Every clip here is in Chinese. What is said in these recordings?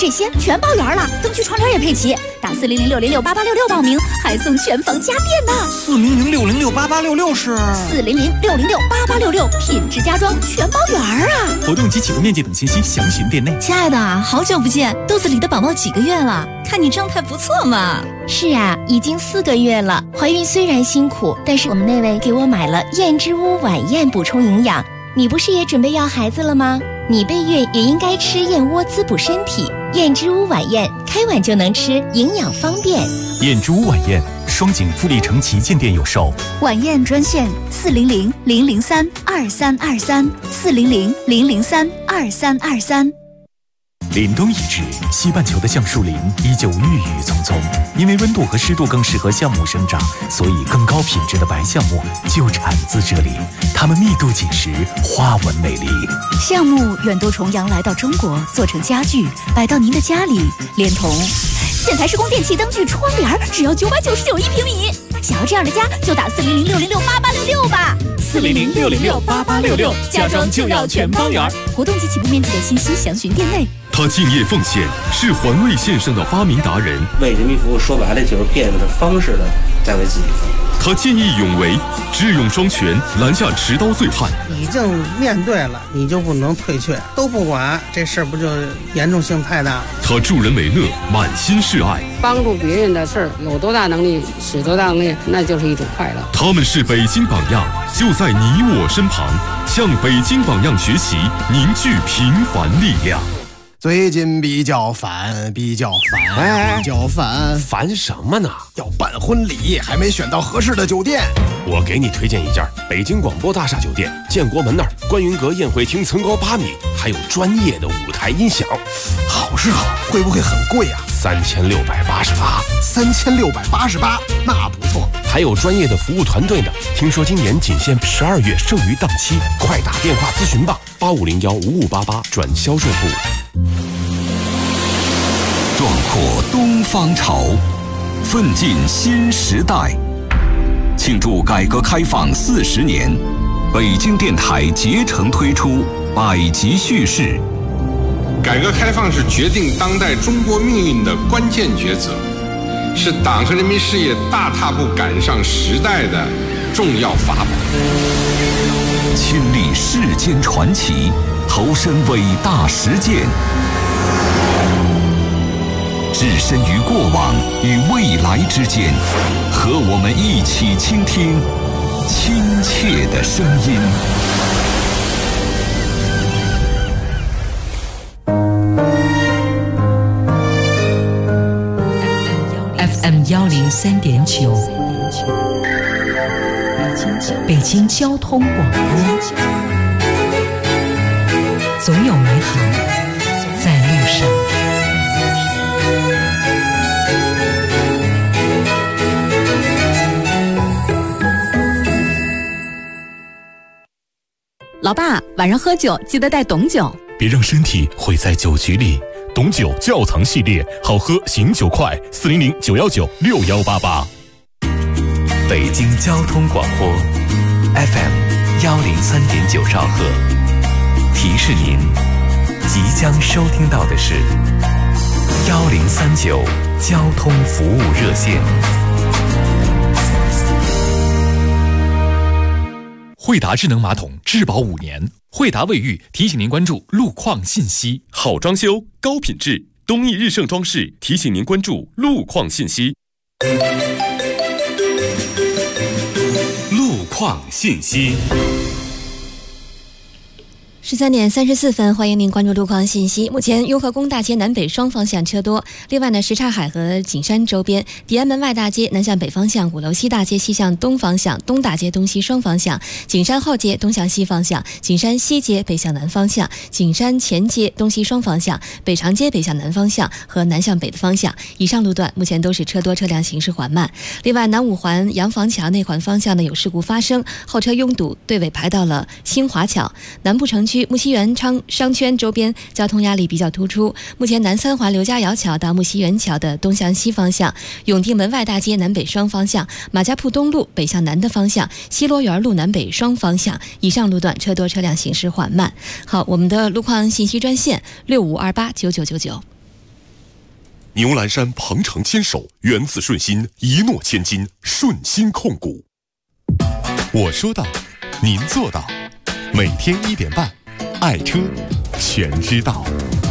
这些全包圆了，灯具窗帘也配齐。打400-606-8866报名，还送全房家电呢。 400-606-8866是 400-606-8866，品质家装全包圆啊！ 活动及起步面积等信息详询店内。 亲爱的，好久不见，肚子里的宝宝几个月了？看你状态不错嘛。 是啊，已经4个月了。怀孕虽然辛苦，但是我们那位给我买了燕之屋晚宴补充营养。你不是也准备要孩子了吗？你备孕也应该吃燕窝滋补身体。燕之屋晚宴，开碗就能吃，营养方便。 燕之屋晚宴，双井富力城旗舰店有售。 晚宴专线400-003-2323，400-003-2323。 凛冬已至，西半球的橡树林依旧郁郁葱葱。因为温度和湿度更适合橡木生长，所以更高品质的白橡木就产自这里。它们密度紧实，花纹美丽。 橡木远渡重洋来到中国，做成家具，摆到您的家里，连同建材施工电器灯具窗帘，只要999一平米。想要这样的家，就打400-606-8866吧。 400-606-8866，家装就要全包圆。 活动及起步面积的信息详询店内。 他敬业奉献，是环卫线上的发明达人。 为人民服务，说白了就是变着方式的在为自己服务。 他见义勇为，智勇双全，拦下持刀醉汉。 已经面对了，你就不能退却，都不管，这事儿不就严重性太大？ 他助人为乐，满心是爱。 帮助别人的事儿，有多大能力使多大能力，那就是一种快乐。 他们是北京榜样，就在你我身旁，向北京榜样学习，凝聚平凡力量。 最近比较烦， 烦什么呢？ 要办婚礼，还没选到合适的酒店。 我给你推荐一家北京广播大厦酒店，建国门那儿观云阁宴会厅层高8米，还有专业的舞台音响。 好是好，会不会很贵啊 ？3688， 那不错。 还有专业的服务团队呢。听说今年仅限12月剩余档期，快打电话咨询吧，85015588转销售部。 壮阔东方潮，奋进新时代。庆祝改革开放40年，北京电台竭诚推出百集叙事。 改革开放是决定当代中国命运的关键抉择，是党和人民事业大踏步赶上时代的重要法宝。 亲历世间传奇，投身伟大实践，置身于过往与未来之间，和我们一起倾听亲切的声音。 FM 103.9，北京交通广播，总有美好在路上。 老爸，晚上喝酒记得带董酒， 别让身体毁在酒局里。董酒窖藏系列，好喝醒酒快，400-919-6188。 北京交通广播 FM 103.9兆赫，提示您即将收听到的是1039交通服务热线。 惠达智能马桶质保5年，惠达卫浴提醒您关注路况信息。 好装修，高品质，东义日盛装饰提醒您关注路况信息。路况信息。 13点34分，欢迎您关注路况信息。目前雍和宫大街南北双方向车多，另外呢，什刹海和景山周边、迪安门外大街南向北方向、鼓楼西大街西向东方向、东大街东西双方向、景山后街东向西方向、景山西街北向南方向、景山前街东西双方向、北长街北向南方向和南向北的方向，以上路段目前都是车多，车辆行驶缓慢。另外，南五环洋房桥内环方向呢有事故发生，后车拥堵，队尾排到了新华桥。南部城区木樨园商圈周边交通压力比较突出，目前南三环刘家窑桥到木樨园桥的东向西方向、永定门外大街南北双方向、马家铺东路北向南的方向、西罗园路南北双方向，以上路段车多，车辆行驶缓慢。好，我们的路况信息专线65289999。 牛栏山鹏程牵手，源自顺心，一诺千金，顺心控股。我说到，您做到，每天1点半，爱车全知道。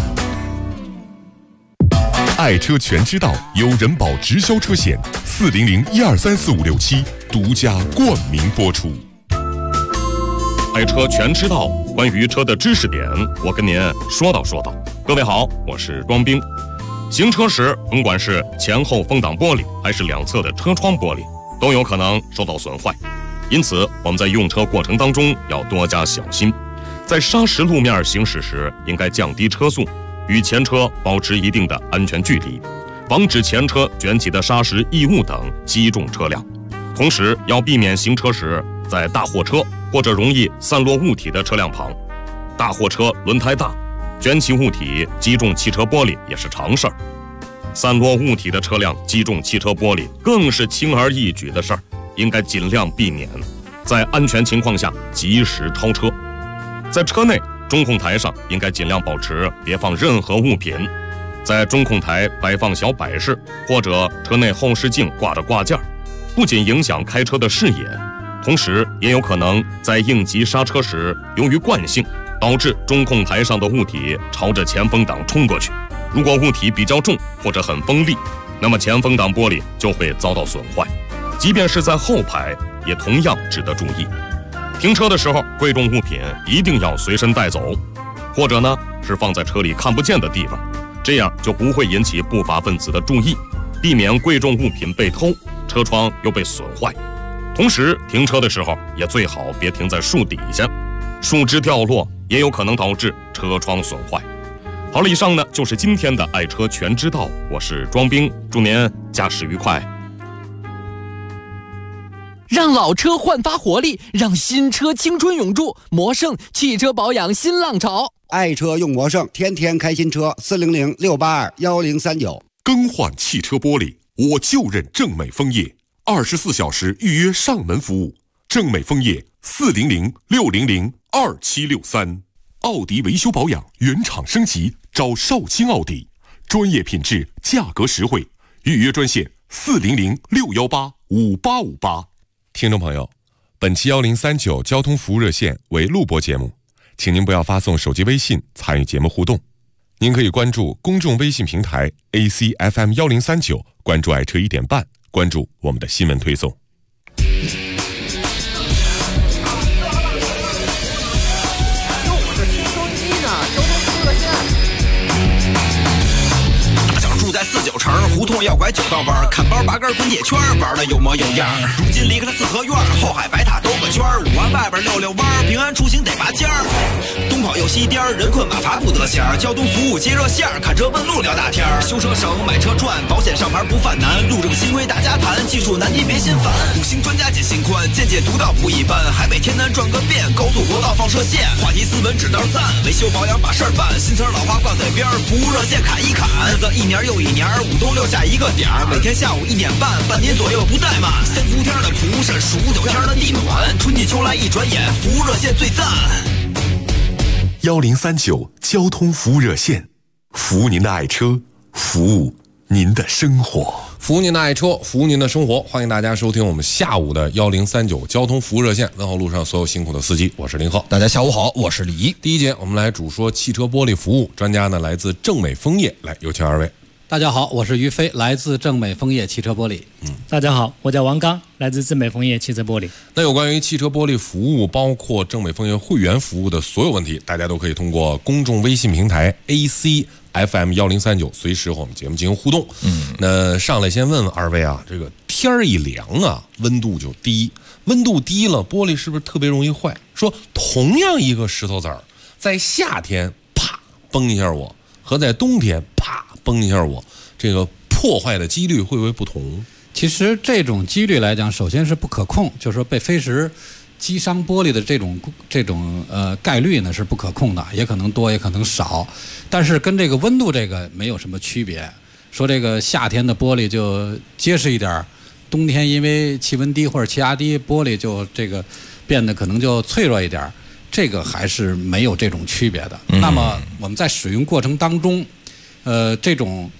爱车全知道由人保直销车险400123456独家冠名播出。 爱车全知道，关于车的知识点，我跟您说道说道。各位好，我是庄兵。行车时，甭管是前后风挡玻璃，还是两侧的车窗玻璃，都有可能受到损坏。因此，我们在用车过程当中要多加小心。在砂石路面行驶时，应该降低车速，与前车保持一定的安全距离，防止前车卷起的砂石、异物等击中车辆。同时，要避免行车时在大货车或者容易散落物体的车辆旁。大货车轮胎大，卷起物体击中汽车玻璃也是常事儿。散落物体的车辆击中汽车玻璃更是轻而易举的事儿，应该尽量避免。在安全情况下及时超车。在车内中控台上应该尽量保持别放任何物品，在中控台摆放小摆饰或者车内后视镜挂着挂件，不仅影响开车的视野，同时也有可能在应急刹车时由于惯性导致中控台上的物体朝着前风挡冲过去。如果物体比较重或者很锋利，那么前风挡玻璃就会遭到损坏。即便是在后排也同样值得注意。停车的时候，贵重物品一定要随身带走，或者呢是放在车里看不见的地方，这样就不会引起不法分子的注意，避免贵重物品被偷，车窗又被损坏。同时，停车的时候也最好别停在树底下，树枝掉落也有可能导致车窗损坏。好了，以上呢就是今天的爱车全知道，我是庄兵，祝您驾驶愉快。 让老车焕发活力，让新车青春永驻。魔胜汽车保养新浪潮， 爱车用魔胜，天天开新车。400-682-1039。 更换汽车玻璃，我就认正美枫叶，24小时预约上门服务。正美枫叶400-600-2763。奥迪维修保养原厂升级，找少卿奥迪，专业品质，价格实惠。预约专线400-618-5858。听众朋友，本期1039交通服务热线为录播节目，请您不要发送手机微信参与节目互动。您可以关注公众微信平台 ACFM1039，关注爱车1点半，关注我们的新闻推送。 在4、9城胡同要拐9道弯，看包拔根滚铁圈，玩的有模有样。如今离开了四合院，后海白塔兜个圈，5环外边溜弯，平安出行得拔尖儿。东跑右西颠，人困马乏不得闲。交通服务接热线，看车问路聊大天。修车省，买车赚，保险上牌不犯难。路政新规大家谈，技术难题别心烦。5星专家解心宽，见解独到不一般。海北天南转个遍，高速国道放射线。话题斯文指道赞，维修保养把事儿办。新词老话挂嘴边，服务热线砍一砍。日子一年又一年，5都留下一个点儿，每天下午1点半，半年左右不怠慢。3伏天的蒲扇，数9天的地暖，春季秋来一转眼，服务热线最赞。 1039交通服务热线，服务您的爱车，服务您的生活， 服务您的爱车，服务您的生活。欢迎大家收听我们下午的1039交通服务热线，问候路上所有辛苦的司机，我是林浩。 大家下午好，我是李一。 第一节我们来主说汽车玻璃服务，专家呢来自正美枫叶，来有请二位。 大家好，我是于飞，来自正美枫叶汽车玻璃。 大家好，我叫王刚，来自正美枫叶汽车玻璃。 那有关于汽车玻璃服务，包括正美枫叶会员服务的所有问题，大家都可以通过公众微信平台 ACFM1039随时和我们节目进行互动。那上来先问问二位啊，这个天儿一凉啊，温度就低，温度低了，玻璃是不是特别容易坏？说同样一个石头子儿，在夏天啪崩一下我，和在冬天啪崩一下我，这个破坏的几率会不会不同？ 其实这种几率来讲，首先是不可控，就是说被飞石击伤玻璃的这种概率呢是不可控的，也可能多也可能少，但是跟这个温度这个没有什么区别。说这个夏天的玻璃就结实一点，冬天因为气温低或者气压低，玻璃就这个变得可能就脆弱一点，这个还是没有这种区别的。那么我们在使用过程当中，这种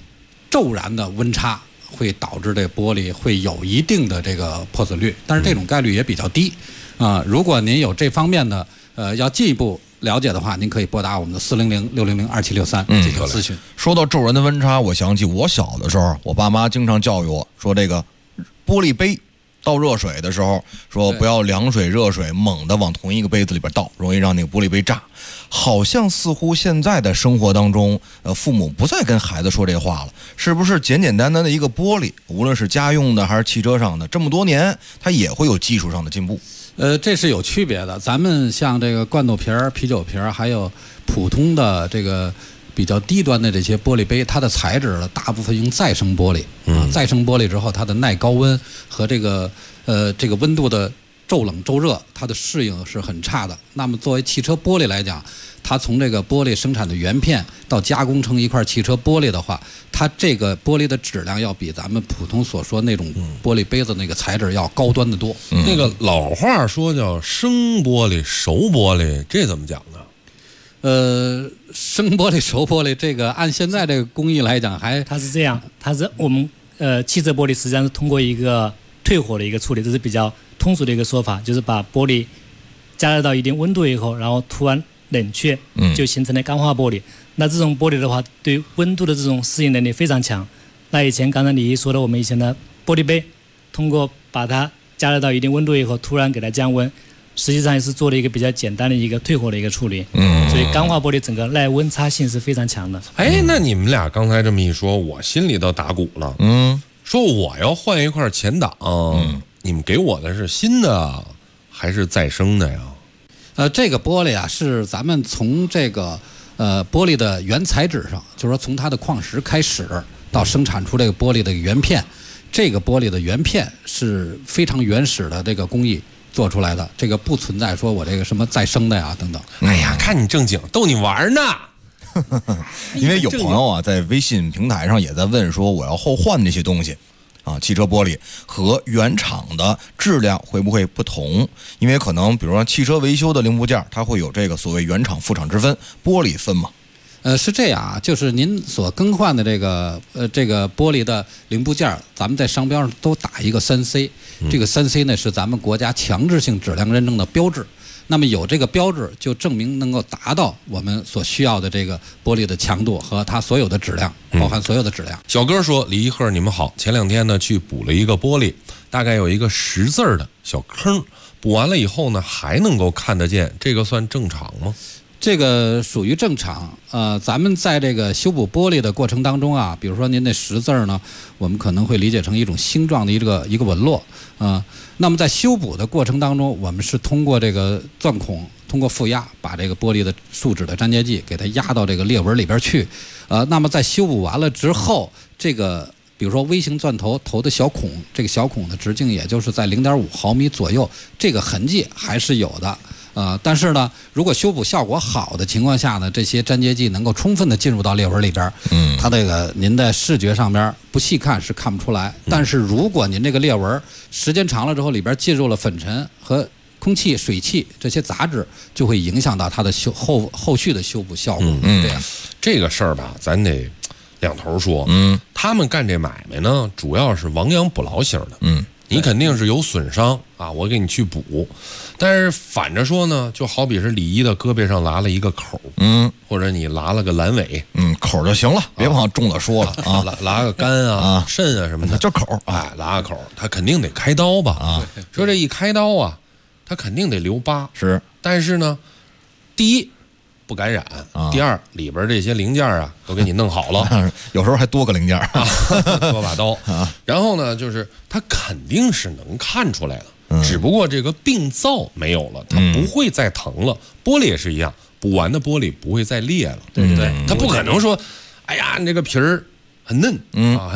骤然的温差会导致这玻璃会有一定的这个破损率，但是这种概率也比较低如果您有这方面的要进一步了解的话，您可以拨打我们的400-600-2763进行咨询。 说到骤然的温差，我想起我小的时候，我爸妈经常教育我说，这个玻璃杯倒热水的时候，说不要凉水热水猛地往同一个杯子里边倒，容易让那个玻璃杯炸。好像似乎现在的生活当中，父母不再跟孩子说这话了，是不是简简单单的一个玻璃，无论是家用的还是汽车上的，这么多年它也会有技术上的进步？ 这是有区别的。咱们像这个罐头瓶、啤酒瓶，还有普通的这个比较低端的这些玻璃杯，它的材质呢，大部分用再生玻璃。再生玻璃之后，它的耐高温和这个温度的骤冷骤热，它的适应是很差的。那么作为汽车玻璃来讲，它从这个玻璃生产的原片到加工成一块汽车玻璃的话，它这个玻璃的质量要比咱们普通所说那种玻璃杯子那个材质要高端得多。 那个老话说叫生玻璃熟玻璃，这怎么讲呢？ 生玻璃熟玻璃，这个按现在这个工艺来讲， 它是这样，它是我们汽车玻璃实际上是通过一个退火的一个处理，这是比较通俗的一个说法，就是把玻璃加热到一定温度以后，然后突然冷却，就形成了钢化玻璃。那这种玻璃的话，对温度的这种适应能力非常强。那以前刚才李一说的，我们以前的玻璃杯，通过把它加热到一定温度以后，突然给它降温，实际上也是做了一个比较简单的一个退火的一个处理。所以钢化玻璃整个耐温差性是非常强的。 那你们俩刚才这么一说，我心里都打鼓了。说我要换一块前挡，你们给我的是新的还是再生的呀？ 这个玻璃啊，是咱们从这个玻璃的原材质上，就是说从它的矿石开始到生产出这个玻璃的原片，这个玻璃的原片是非常原始的这个工艺做出来的，这个不存在说我这个什么再生的呀等等。 哎呀，看你正经，逗你玩呢。 因为有朋友啊在微信平台上也在问说，我要后换这些东西啊，汽车玻璃和原厂的质量会不会不同？因为可能比如说汽车维修的零部件，它会有这个所谓原厂副厂之分，玻璃分嘛。 是这样啊，就是您所更换的这个玻璃的零部件，咱们在商标上都打一个3C，这个3C 呢是咱们国家强制性质量认证的标志。那么有这个标志，就证明能够达到我们所需要的这个玻璃的强度和它所有的质量，包含所有的质量。 小哥说：“李一鹤，你们好，前2天呢去补了一个玻璃，大概有一个10字的小坑，补完了以后呢还能够看得见，这个算正常吗？” 这个属于正常。咱们在这个修补玻璃的过程当中啊，比如说您那10字呢，我们可能会理解成一种星状的一个纹络那么在修补的过程当中，我们是通过这个钻孔，通过负压，把这个玻璃的树脂的粘结剂给它压到这个裂纹里边去。那么在修补完了之后，这个比如说微型钻头的小孔，这个小孔的直径也就是在0.5毫米左右，这个痕迹还是有的。但是呢，如果修补效果好的情况下呢，这些粘结剂能够充分的进入到裂纹里边，它这个您在视觉上边不细看是看不出来。但是如果您这个裂纹时间长了之后，里边进入了粉尘和空气、水汽这些杂质，就会影响到它的后续的修补效果。 这个事儿吧，咱得两头说。他们干这买卖呢，主要是亡羊补牢型的。你肯定是有损伤啊，我给你去补。但是反着说呢，就好比是李一的胳膊上拉了一个口，或者你拉了个阑尾， 口就行了，别往重了说了啊， 拉个肝啊、肾啊什么的， 就口， 拉个口，他肯定得开刀吧？说这一开刀啊，他肯定得留疤。 是， 但是呢，第一不感染，第二里边这些零件啊都给你弄好了， 有时候还多个零件多把刀然后呢，就是它肯定是能看出来的，只不过这个病灶没有了，它不会再疼了。玻璃也是一样，补完的玻璃不会再裂了，对不对？它不可能说，哎呀，你这个皮儿很嫩很嫩，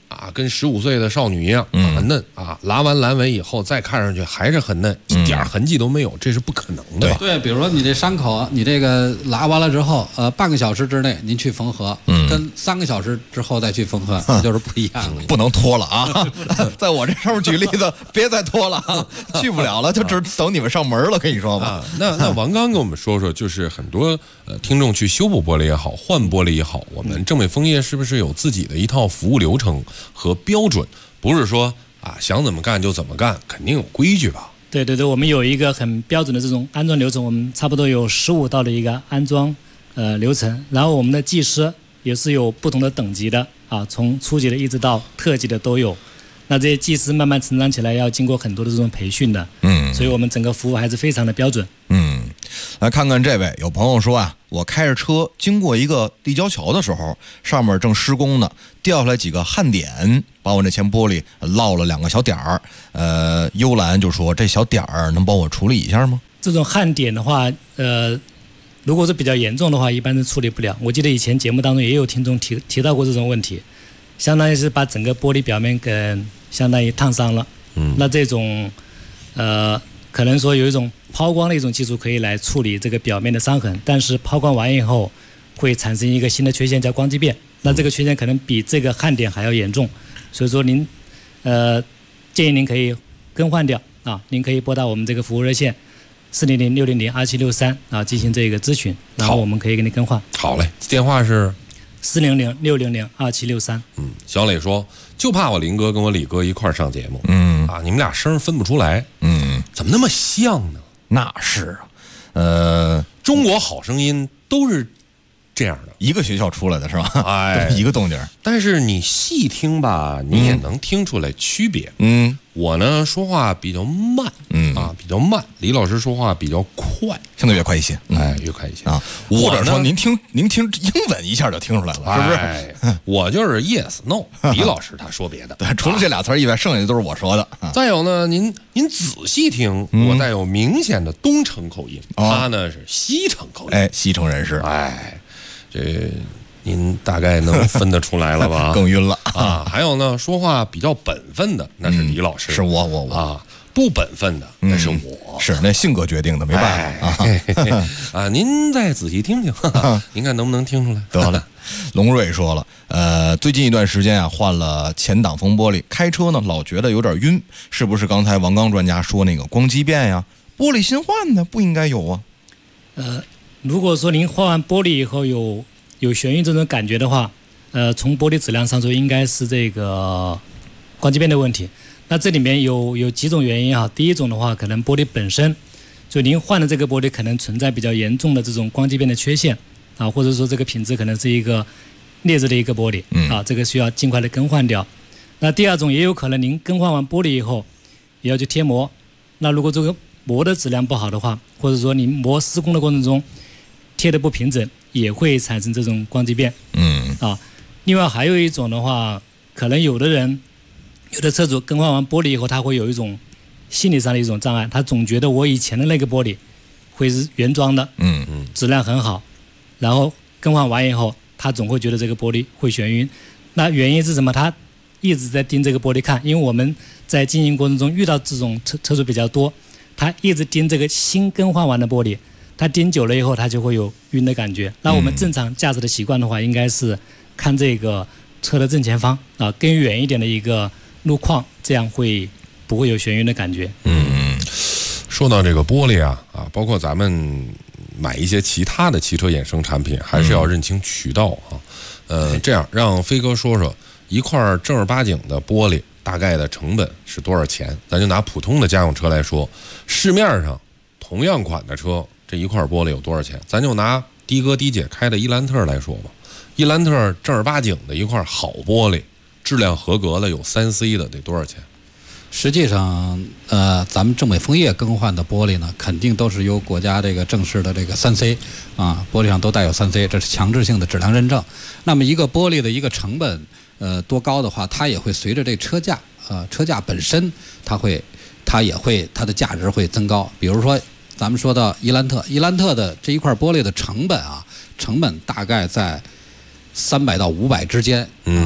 啊，跟15岁的少女一样很嫩啊，拉完阑尾以后再看上去还是很嫩，一点痕迹都没有，这是不可能的。 对，比如说你这伤口，你这个拉完了之后，半个小时之内您去缝合，跟3个小时之后再去缝合，就是不一样了。 不能拖了啊！在我这上面举例子，别再拖了啊，去不了了，就只等你们上门了，跟你说吧。 那王刚跟我们说说，就是很多听众去修补玻璃也好，换玻璃也好，我们正美枫叶是不是有自己的一套服务流程和标准？不是说啊想怎么干就怎么干，肯定有规矩吧？ 对，我们有一个很标准的这种安装流程，我们差不多有15道的一个安装流程，然后我们的技师也是有不同的等级的啊，从初级的一直到特级的都有。那这些技师慢慢成长起来，要经过很多的这种培训的，所以我们整个服务还是非常的标准。 来看看这位，有朋友说啊，我开着车经过一个立交桥的时候，上面正施工呢，掉下来几个焊点，把我那前玻璃落了2个小点儿。幽兰就说这小点儿能帮我处理一下吗？ 这种焊点的话，如果是比较严重的话，一般是处理不了。我记得以前节目当中也有听众提到过这种问题，相当于是把整个玻璃表面给相当于烫伤了。那这种可能说有一种抛光的一种技术可以来处理这个表面的伤痕，但是抛光完以后会产生一个新的缺陷叫光畸变，那这个缺陷可能比这个焊点还要严重，所以说您建议您可以更换掉啊，您可以拨打我们这个服务热线400-600-2763啊进行这个咨询，然后我们可以给你更换。 好嘞，电话是 400-600-2763。 小磊说就怕我林哥跟我李哥一块儿上节目，你们俩声分不出来，怎么那么像呢？ 那是啊， 中国好声音都是这样的， 一个学校出来的是吧？一个动静。但是你细听吧，你也能听出来区别。我呢说话比较慢，比较慢。李老师说话比较快， 相对越快一些， 越快一些啊。或者说您听英文一下就听出来了，是不是？我就是 yes no， 李老师他说别的， 对，除了这俩词以外，剩下的都是我说的。 再有呢，您仔细听，我带有明显的东城口音，他呢是西城口音， 西城人士， 这您大概能分得出来了吧？ 更晕了啊！还有呢，说话比较本分的那是李老师， 是我啊，不本分的那是我， 是那性格决定的，没办法啊！您再仔细听听，您看能不能听出来？ 得了，龙瑞说了，最近一段时间啊，换了前挡风玻璃，开车呢老觉得有点晕，是不是刚才王刚专家说那个光畸变呀？玻璃新换的不应该有啊？ 如果说您换完玻璃以后有眩晕这种感觉的话，从玻璃质量上说应该是这个光畸变的问题。那这里面有几种原因啊。第一种的话，可能玻璃本身，就您换的这个玻璃可能存在比较严重的这种光畸变的缺陷啊，或者说这个品质可能是一个劣质的一个玻璃啊，这个需要尽快的更换掉。那第二种也有可能您更换完玻璃以后也要去贴膜，那如果这个膜的质量不好的话，或者说您膜施工的过程中贴的不平整，也会产生这种光畸变。另外还有一种的话，可能有的车主更换完玻璃以后，他会有一种心理上的一种障碍，他总觉得我以前的那个玻璃会是原装的，质量很好，然后更换完以后，他总会觉得这个玻璃会眩晕。那原因是什么？他一直在盯这个玻璃看，因为我们在经营过程中遇到这种车主比较多，他一直盯这个新更换完的玻璃。他盯久了以后，他就会有晕的感觉。那我们正常驾驶的习惯的话，应该是看这个车的正前方啊，更远一点的一个路况，这样不会有眩晕的感觉。 说到这个玻璃啊，包括咱们买一些其他的汽车衍生产品，还是要认清渠道啊。这样让飞哥说说一块正儿八经的玻璃大概的成本是多少钱？咱就拿普通的家用车来说，市面上同样款的车，这一块玻璃有多少钱？咱就拿的哥的姐开的伊兰特来说吧，伊兰特正儿八经的一块好玻璃，质量合格的有3C 的得多少钱？ 实际上，咱们正美枫叶更换的玻璃呢，肯定都是由国家这个正式的这个3C 啊，玻璃上都带有3C，这是强制性的质量认证。那么一个玻璃的一个成本，多高的话，它也会随着这车价，车价本身它的价值会增高。比如说，咱们说到伊兰特的这一块玻璃的成本大概在300到500之间啊。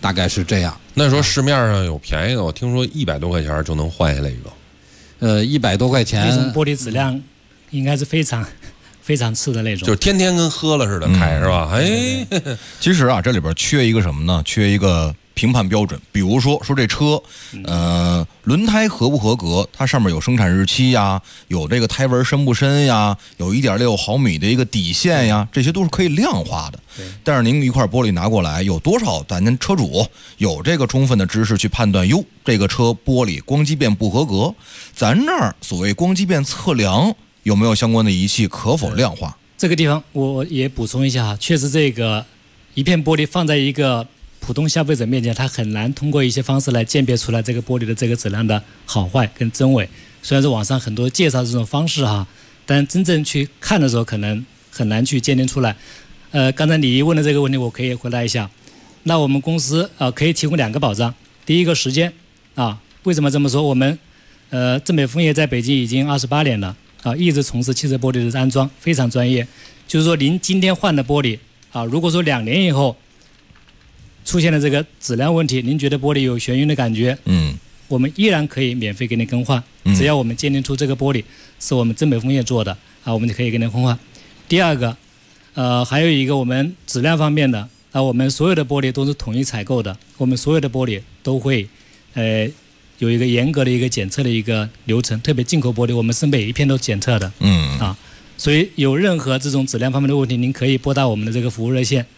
大概是这样。 那说市面上有便宜的，我听说100多块钱就能换下来一个。 100多块钱， 那种玻璃质量应该是非常非常次的那种， 就是天天跟喝了似的开，是吧？哎， 其实啊，这里边缺一个什么呢？缺一个评判标准。比如说这车，轮胎合不合格？它上面有生产日期呀，有这个胎纹深不深呀，有1.6毫米的一个底线呀，这些都是可以量化的。但是您一块玻璃拿过来，有多少咱车主有这个充分的知识去判断？哟，这个车玻璃光机变不合格，咱这儿所谓光机变测量有没有相关的仪器可否量化？ 这个地方我也补充一下哈，确实这个一片玻璃放在一个普通消费者面前，他很难通过一些方式来鉴别出来这个玻璃的这个质量的好坏跟真伪。虽然是网上很多介绍这种方式哈，但真正去看的时候可能很难去鉴定出来。刚才李毅问的这个问题，我可以回答一下。那我们公司可以提供2个保障。第一个时间啊，为什么这么说？我们正北枫叶在北京已经28年了啊，一直从事汽车玻璃的安装，非常专业。就是说您今天换的玻璃啊，如果说2年以后出现了这个质量问题，您觉得玻璃有眩晕的感觉，我们依然可以免费给您更换，只要我们鉴定出这个玻璃是我们正北枫叶做的啊，我们就可以给您更换。第二个，还有一个我们质量方面的啊，我们所有的玻璃都是统一采购的，我们所有的玻璃都会有一个严格的一个检测的一个流程，特别进口玻璃我们是每一片都检测的，所以有任何这种质量方面的问题，您可以拨打我们的这个服务热线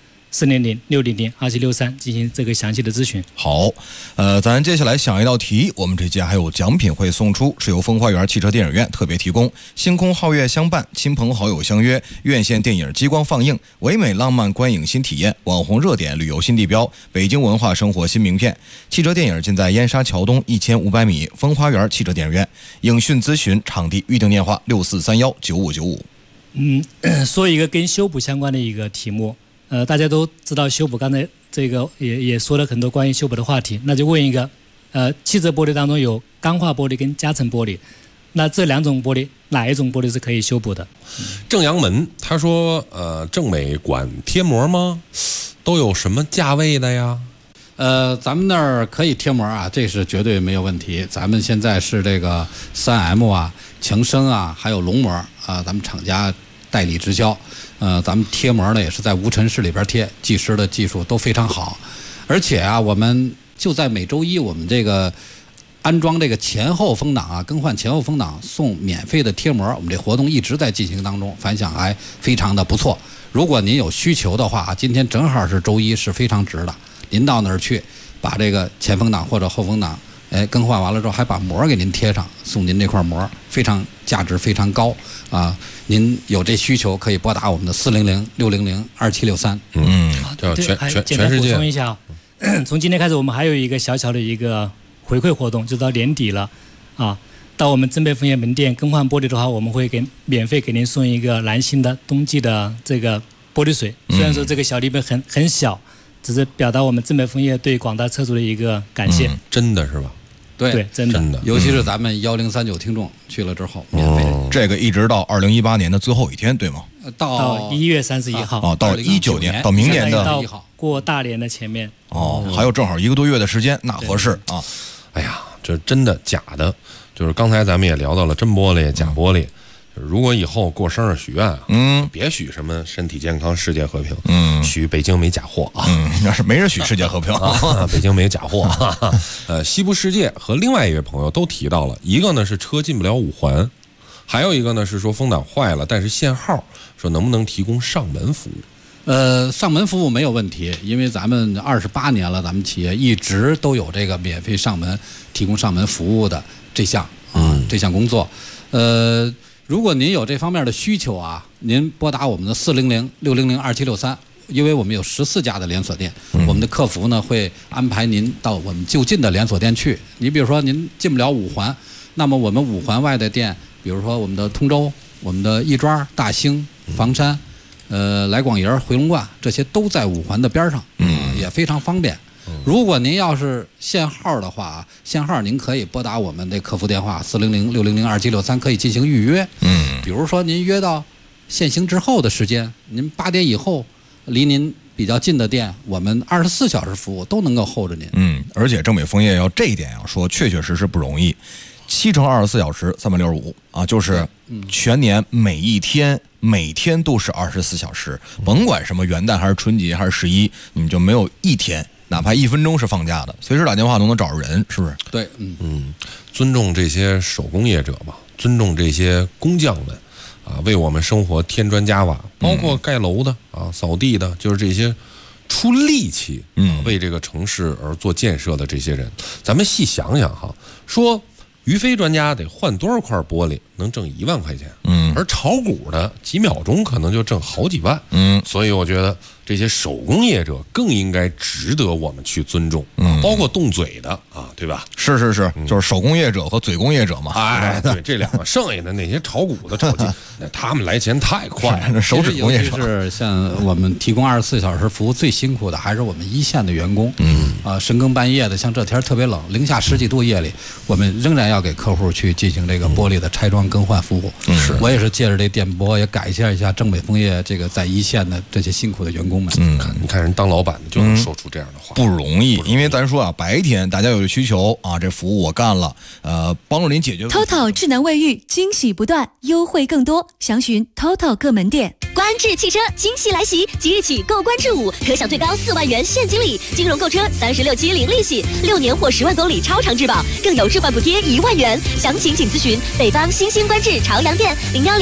400-600-2763进行这个详细的咨询。 好，咱接下来想一道题，我们这届还有奖品会送出，是由风花园汽车电影院特别提供，星空皓月相伴，亲朋好友相约，院线电影激光放映，唯美浪漫观影新体验，网红热点旅游新地标，北京文化生活新名片。汽车电影尽在燕莎桥东1500米风花园汽车电影院，影讯咨询场地预订电话64319595。 说一个跟修补相关的一个题目。大家都知道修补，刚才这个也说了很多关于修补的话题，那就问一个，汽车玻璃当中有钢化玻璃跟夹层玻璃，那这2种玻璃哪一种玻璃是可以修补的？ 正阳门他说，正美管贴膜吗？都有什么价位的呀？ 咱们那儿可以贴膜啊，这是绝对没有问题。咱们现在是这个3M 啊、强生啊，还有龙膜啊，咱们厂家代理直销。咱们贴膜呢也是在无尘室里边贴，技师的技术都非常好。而且啊，我们就在每周一我们这个安装这个前后风挡啊，更换前后风挡送免费的贴膜，我们这活动一直在进行当中，反响还非常的不错。如果您有需求的话，今天正好是周一，是非常值的。您到那儿去，把这个前风挡或者后风挡，更换完了之后，还把膜给您贴上，送您这块膜，非常价值非常高啊！您有这需求，可以拨打我们的400-600-2763。 简单补充一下，从今天开始，我们还有一个小小的一个回馈活动，就到年底了啊。到我们正北枫叶门店更换玻璃的话，我们会免费给您送一个蓝星的冬季的这个玻璃水。虽然说这个小礼品很小，只是表达我们正北枫叶对广大车主的一个感谢。 真的是吧？ 对， 真的， 尤其是咱们1039听众去了之后，免费。 这个一直到2018年的最后一天，对吗？ 到1月31号。 到19年，到明年的到过大年的前面。 还有正好1个多月的时间，那合适啊。 哎呀，这真的假的？就是刚才咱们也聊到了真玻璃、假玻璃。如果以后过生日许愿啊，别许什么身体健康、世界和平，许北京没假货啊， 那是没人许世界和平啊，北京没假货。西部世界和另外一位朋友都提到了，一个呢是车进不了5环，还有一个呢是说风挡坏了，但是限号，说能不能提供上门服务？ 上门服务没有问题，因为咱们28年了，咱们企业一直都有这个免费上门提供上门服务的这项工作。如果您有这方面的需求啊，您拨打我们的400-600-2763，因为我们有14家的连锁店，我们的客服呢会安排您到我们就近的连锁店去。你比如说您进不了5环，那么我们5环外的店，比如说我们的通州、我们的亦庄、大兴、房山、来广营、回龙观，这些都在5环的边上，也非常方便。如果您要是限号的话，限号您可以拨打我们的客服电话400-600-2763，可以进行预约。比如说您约到限行之后的时间，您8点以后离您比较近的店，我们24小时服务都能够候着您。 而且正北枫叶这一点要说，确确实实不容易。7乘24小时365啊，就是全年每一天每天都是24小时，甭管什么元旦还是春节还是11，你们就没有一天哪怕1分钟是放假的，随时打电话都能找着人，是不是？ 对， 尊重这些手工业者吧，尊重这些工匠们啊，为我们生活添砖加瓦，包括盖楼的啊、扫地的，就是这些出力气为这个城市而做建设的这些人。咱们细想想哈，说于飞专家得换多少块玻璃能挣1万块钱？而炒股的几秒钟可能就挣好几万。所以我觉得这些手工业者更应该值得我们去尊重。包括动嘴的啊，对吧？ 是，就是手工业者和嘴工业者嘛。 哎，对，这两个，剩下的那些炒股的、炒鸡，那他们来钱太快了。 手指工业者是像我们提供24小时服务最辛苦的，还是我们一线的员工。深更半夜的，像这天特别冷，零下10几度夜里，我们仍然要给客户去进行这个玻璃的拆装更换服务。我也是借着这电波，也感谢一下正北枫叶这个在一线的这些辛苦的员工们。 你看人当老板的就能说出这样的话， 不容易。因为咱说啊，白天大家有需求啊，这服务我干了，帮助您解决。 TOTO 智能卫浴，惊喜不断，优惠更多，详询 TOTO 各门店。观致汽车惊喜来袭，即日起购观致5可享最高4万元现金礼，金融购车36期零利息，6年或10万公里超长质保，更有置换补贴1万元。详情请咨询北方新兴观致朝阳店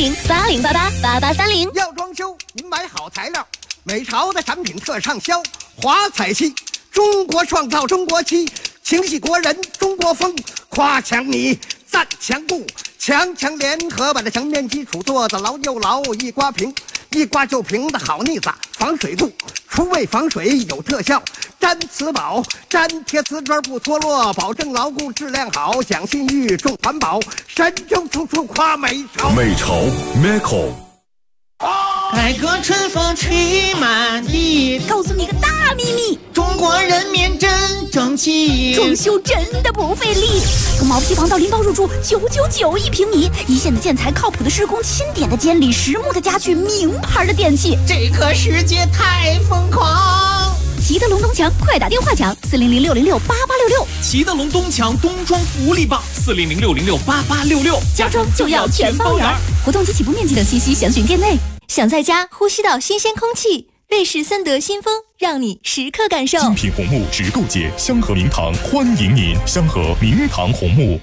01080888830。 要装修，您买好材料，美朝的产品特畅销，华彩漆，中国创造中国漆，情系国人中国风，夸强你赞强固，强联合把这墙面基础做得牢又牢，一刮平，一刮就平的好腻子，防水度，除味防水有特效，粘瓷宝，粘贴瓷砖不脱落，保证牢固质量好，讲信誉重环保，神州处处夸美朝。 美朝 Meco。 改革春风吹满地， 告诉你个大秘密， 中国人民真争气， 装修真的不费力。从毛坯房到拎包入住，999一平米，一线的建材，靠谱的施工，钦点的监理，实木的家具，名牌的电器， 这个世界太疯狂。 齐德龙东墙，快打电话抢400-606-8866。 齐德龙东墙冬装福利棒400-606-8866， 家装就要全包圆。活动及起步面积等信息详询店内。想在家呼吸到新鲜空气，瑞士森德新风让你时刻感受。 精品红木直购节，香河明堂欢迎您，香河明堂红木。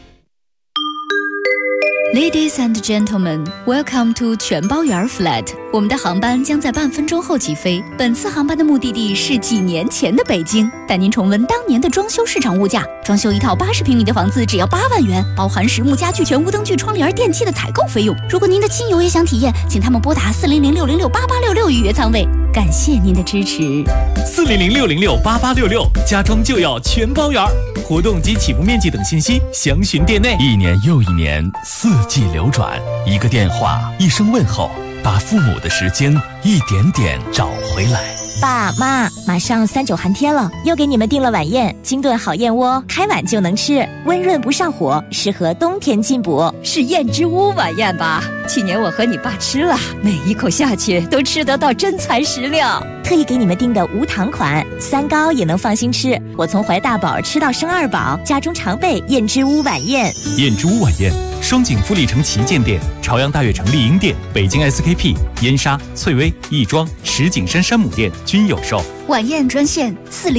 Ladies and gentlemen, welcome to 全包圆 flat。我们的航班将在半分钟后起飞。本次航班的目的地是几年前的北京，带您重温当年的装修市场物价。装修一套80平米的房子只要8万元，包含实木家具、全屋灯具、窗帘、电器的采购费用。如果您的亲友也想体验，请他们拨打400-606-8866预约舱位。感谢您的支持。 400-606-8866，家装就要全包圆。活动及起步面积等信息详询店内。 一年又一年，4季流转，一个电话，一声问候，把父母的时间一点点找回来。 爸妈，马上3·9寒天了，又给你们订了晚宴，精炖好燕窝，开碗就能吃，温润不上火，适合冬天进补。 是燕之屋晚宴吧？去年我和你爸吃了，每一口下去都吃得到真材实料。 特意给你们订的无糖款，3高也能放心吃。我从怀大宝吃到生2宝，家中常备燕之屋晚宴。 燕之屋晚宴，双井富力城旗舰店、朝阳大悦城丽婴店、北京 SKP、燕莎、翠微、亦庄、石景山山姆店均有售。 晚宴专线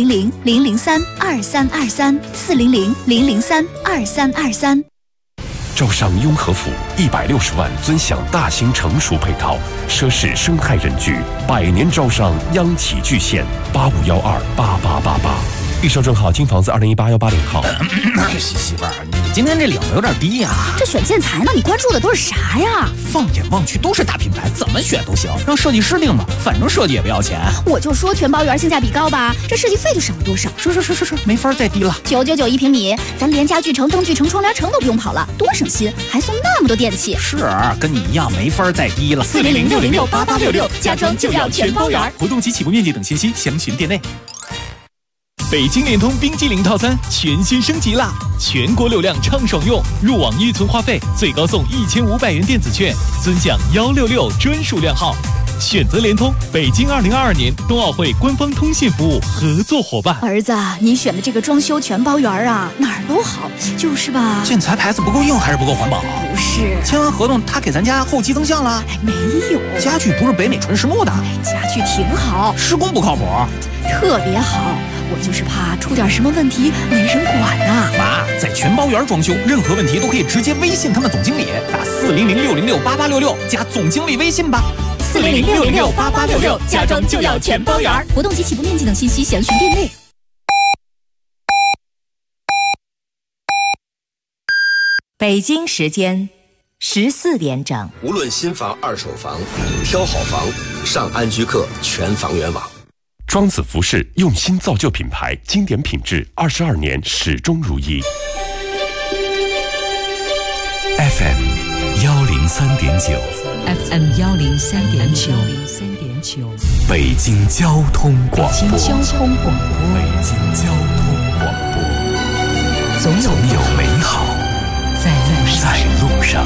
400-003-2323 400-003-2323。 招商雍和府160万尊享大型成熟配套，奢侈生态人居，100年招商央企巨献85128888。预售正好，金房子2018-18号。 媳妇儿，你今天这领子有点低呀。 这选建材呢，你关注的都是啥呀？ 放眼望去都是大品牌，怎么选都行，让设计师定吧，反正设计也不要钱。 我就说全包圆性价比高吧，这设计费就省了多少？ 是，没法再低了。 999一平米，咱连家具城、灯具城、窗帘城都不用跑了，多省心，还送那么多电器。 是，跟你一样没法再低了。 400-606-8866，家装就要全包圆。 活动及起步面积等信息详询店内。北京联通冰激凌套餐全新升级啦！全国流量畅爽用，入网预存话费最高送1500元电子券，尊享166专属量号。 选择联通，北京2022年冬奥会官方通信服务合作伙伴。 儿子，你选的这个装修全包园啊，哪儿都好，就是吧？ 建材牌子不够硬还是不够环保？ 不是， 签完合同他给咱家后期增项了？ 没有， 家具不是北美纯实木的， 家具挺好， 施工不靠谱， 特别好。我就是怕出点什么问题没人管呐。 妈，在全包园装修，任何问题都可以直接微信他们总经理，打400-606-8866加总经理微信吧。 400-606-8866，家装就要全包园。活动及起步面积等信息详询店内。 北京时间14点整。 无论新房、二手房，挑好房上安居客全房源网。 庄子服饰用心造就品牌，经典品质22年始终如一。 FM 103.9 FM 103.9 北京交通广播。 北京交通广播。 北京交通广播。总有美好在路上。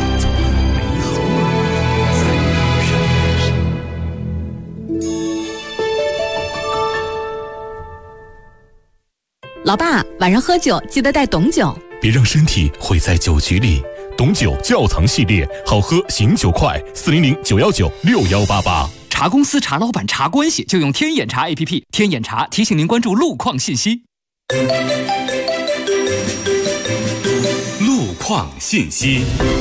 老爸，晚上喝酒记得带董酒， 别让身体毁在酒局里。董酒窖藏系列，好喝醒酒快，400-919-6188。 茶公司、茶老板、茶关系就用天眼茶 APP。天眼茶提醒您关注路况信息。 路况信息。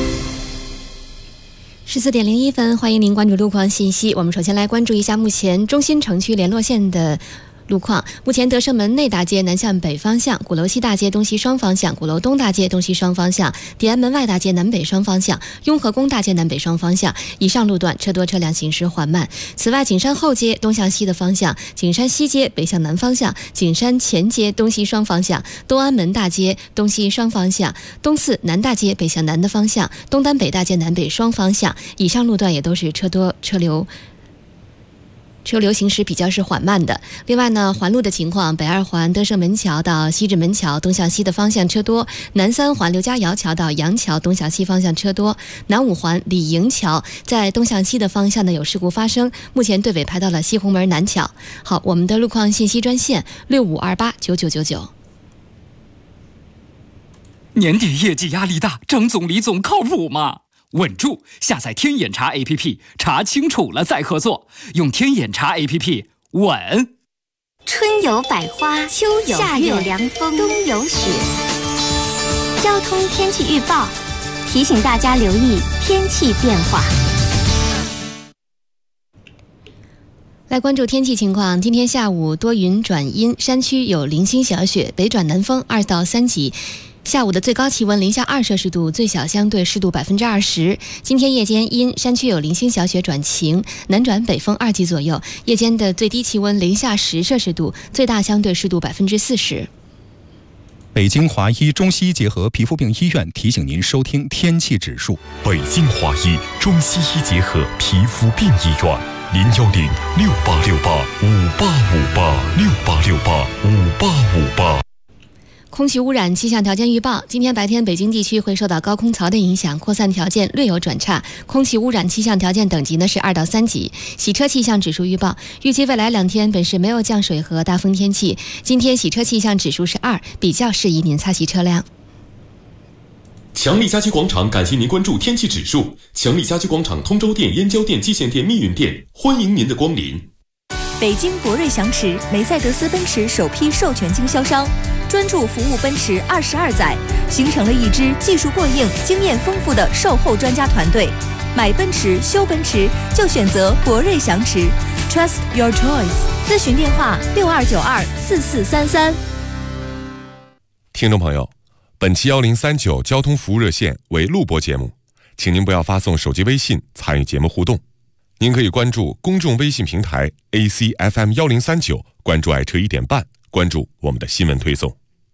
14点01分，欢迎您关注路况信息。我们首先来关注一下目前中心城区联络线的路况。目前德胜门内大街南向北方向，鼓楼西大街东西双方向，鼓楼东大街东西双方向，地安门外大街南北双方向，雍和宫大街南北双方向以上路段车多车辆行驶缓慢。此外，景山后街东向西的方向，景山西街北向南方向，景山前街东西双方向，东安门大街东西双方向，东四南大街北向南的方向，东单北大街南北双方向以上路段也都是车多车流行驶比较是缓慢的。另外呢，环路的情况，北二环德胜门桥到西直门桥东向西的方向车多，南三环刘家窑桥到杨桥东向西方向车多，南五环李营桥在东向西的方向呢有事故发生，目前队尾排到了西红门南桥。好，我们的路况信息专线65289999。 年底业绩压力大，张总李总靠谱吗？稳住！下载天眼查 APP， 查清楚了再合作。用天眼查 APP， 稳。 春有百花，秋有夏有凉风，冬有雪。交通天气预报提醒大家留意天气变化。 来关注天气情况，今天下午多云转阴，山区有零星小雪，北转南风2到3级。下午的最高气温零下2摄氏度，最小相对湿度20%。今天夜间阴，山区有零星小雪转晴，南转北风2级左右。夜间的最低气温零下10摄氏度，最大相对湿度40%。 北京华医中西医结合皮肤病医院提醒您收听天气指数。 北京华医中西医结合皮肤病医院，010-6868-5858，6858-5858。 空气污染气象条件预报：今天白天北京地区会受到高空槽的影响，扩散条件略有转差，空气污染气象条件等级呢是2到3级。洗车气象指数预报：预计未来2天本市没有降水和大风天气。今天洗车气象指数是2，比较适宜您擦洗车辆。 强力家居广场感谢您关注天气指数。强力家居广场通州店、燕郊店、蓟县店、密云店，欢迎您的光临。 北京博瑞祥驰，梅赛德斯奔驰首批授权经销商，专注服务奔驰22载，形成了一支技术过硬、经验丰富的售后专家团队。买奔驰、修奔驰就选择博瑞祥驰 ，Trust your choice。咨询电话62924433。 听众朋友，本期1039交通服务热线为录播节目，请您不要发送手机微信参与节目互动。您可以关注公众微信平台 ACFM 1039，关注爱车1点半，关注我们的新闻推送。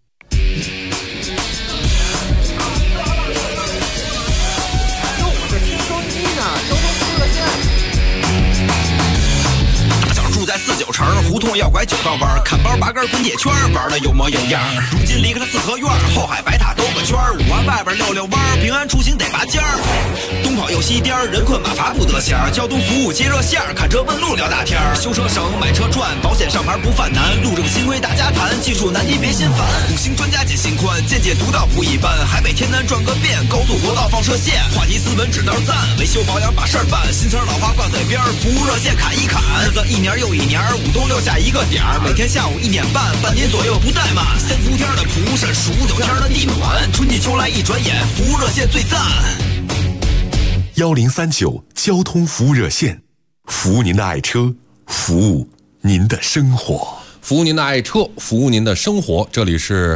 住在49城，胡同要拐9道弯，看包拔根滚铁圈，玩的有模有样。如今离开了四合院，后海白塔都个个圈儿，5环外边溜溜弯儿，平安出行得拔尖儿。东跑右西颠儿，人困马乏不得闲儿。交通服务接热线儿，看车问路聊大天儿。修车省，买车赚，保险上牌不犯难。路政新规大家谈，技术难题别心烦。5星专家解心宽，见解独到不一般。海北天南转个遍，高速国道放射线。话题斯文指道赞，维修保养把事儿办。新词老话挂嘴边儿，服务热线砍一砍。日子一年又一年，5冬6夏一个点儿。每天下午1点半，半年左右不怠慢。3伏天的蒲扇，数9天的地暖，春季秋来一转眼，服务热线最赞。 1039交通服务热线，服务您的爱车，服务您的生活， 服务您的爱车，服务您的生活。这里是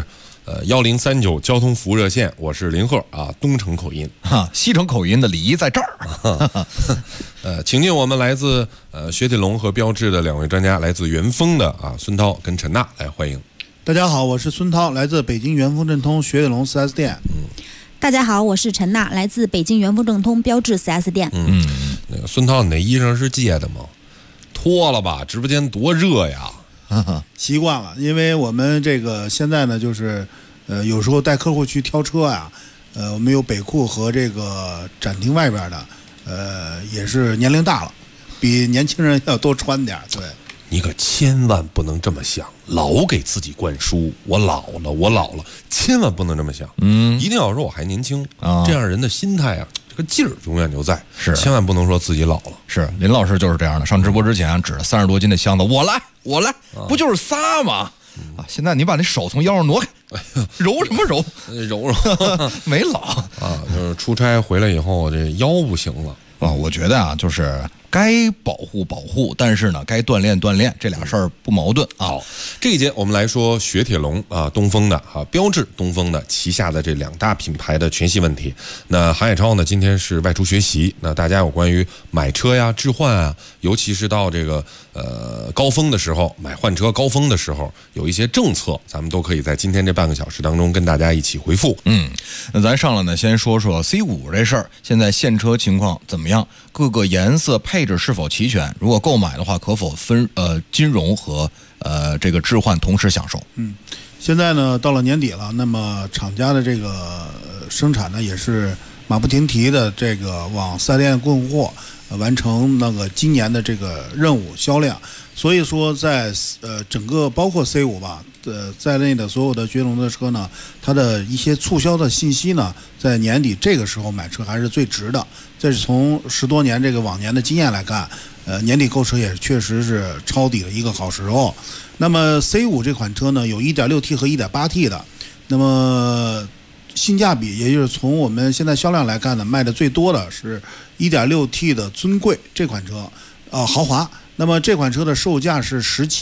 1039交通服务热线，我是林鹤啊，东城口音哈，西城口音的礼仪在这儿。 请进我们来自雪铁龙和标致的2位专家，来自元丰的孙涛跟陈娜来欢迎。 大家好，我是孙涛，来自北京元丰正通雪铁龙 4S 店。 大家好，我是陈娜，来自北京元丰正通标致 4S 店。 那个孙涛，你那衣裳是借的吗？脱了吧，直播间多热呀！ 习惯了，因为我们这个现在呢，就是有时候带客户去挑车呀，我们有北库和这个展厅外边的，也是年龄大了，比年轻人要多穿点。对， 你可千万不能这么想，老给自己灌输我老了，千万不能这么想。一定要说我还年轻，这样人的心态啊，这个劲儿永远就在。 是， 千万不能说自己老了。 是，林老师就是这样的。上直播之前指着30多斤的箱子，我来，不就是仨吗？现在你把那手从腰上挪开，揉什么揉？ 揉没老啊，就是出差回来以后，这腰不行了啊。我觉得啊，就是该保护，但是呢，该锻炼，这俩事儿不矛盾啊。 好，这一节我们来说雪铁龙啊，东风的啊，标致东风的旗下的这2大品牌的全系问题。那韩海超呢，今天是外出学习，那大家有关于买车呀、置换啊，尤其是到这个高峰的时候，换车高峰的时候，有一些政策，咱们都可以在今天这半个小时当中跟大家一起回复。 那咱上来呢，先说说 C5 这事儿，现在现车情况怎么样？各个颜色配置是否齐全？如果购买的话，可否分金融和这个置换同时享受？ 现在呢到了年底了，那么厂家的这个生产呢也是马不停蹄的这个往4S店供货，完成那个今年的这个任务销量。所以说在整个包括 C5 吧在内的所有的雪铁龙的车呢，它的一些促销的信息呢，在年底这个时候买车还是最值的。这是从10多年这个往年的经验来看，年底购车也确实是抄底的一个好时候。那么 C5 这款车呢，有 1.6T 和 1.8T 的，那么性价比，也就是从我们现在销量来看呢，卖的最多的是 1.6T 的尊贵这款车，豪华。那么这款车的售价是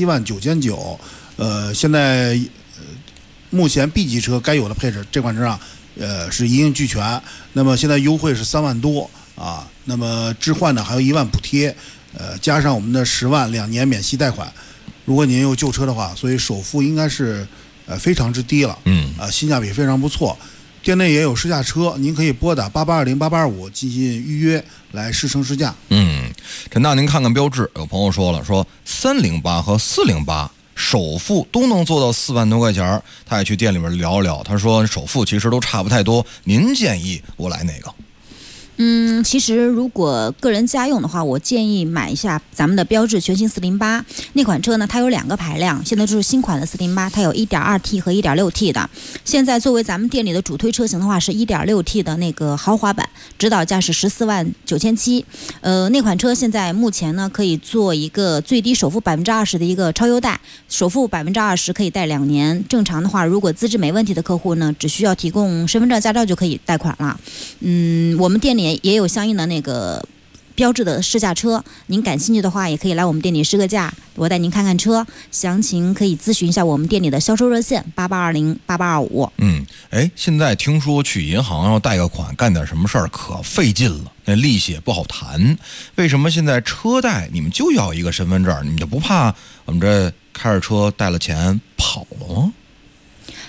17.999万，现在目前 B 级车该有的配置，这款车上是一应俱全。那么现在优惠是3万多啊，那么置换呢还有1万补贴，加上我们的10万2年免息贷款。如果您有旧车的话，所以首付应该是非常之低了，性价比非常不错。店内也有试驾车，您可以拨打88208825进行预约来试乘试驾。 陈大，您看看标致，有朋友说了，说308和408首付都能做到4万多块钱，他也去店里面聊聊，他说首付其实都差不太多，您建议我来哪个？ 其实如果个人家用的话，我建议买一下咱们的标致全新408那款车呢，它有2个排量，现在就是新款的408，它有 1.2T 和 1.6T 的。现在作为咱们店里的主推车型的话，是 1.6T 的那个豪华版，指导价是14.997万。那款车现在目前呢可以做一个最低首付20%的一个超优贷，首付20%可以贷2年。正常的话，如果资质没问题的客户呢，只需要提供身份证、驾照就可以贷款了。我们店里也有相应的那个标致的试驾车，您感兴趣的话，也可以来我们店里试个驾，我带您看看车。详情可以咨询一下我们店里的销售热线88208825。 现在听说去银行要贷个款，干点什么事儿可费劲了，那利息也不好谈。为什么现在车贷你们就要一个身份证，你们就不怕我们这开着车贷了钱跑了吗？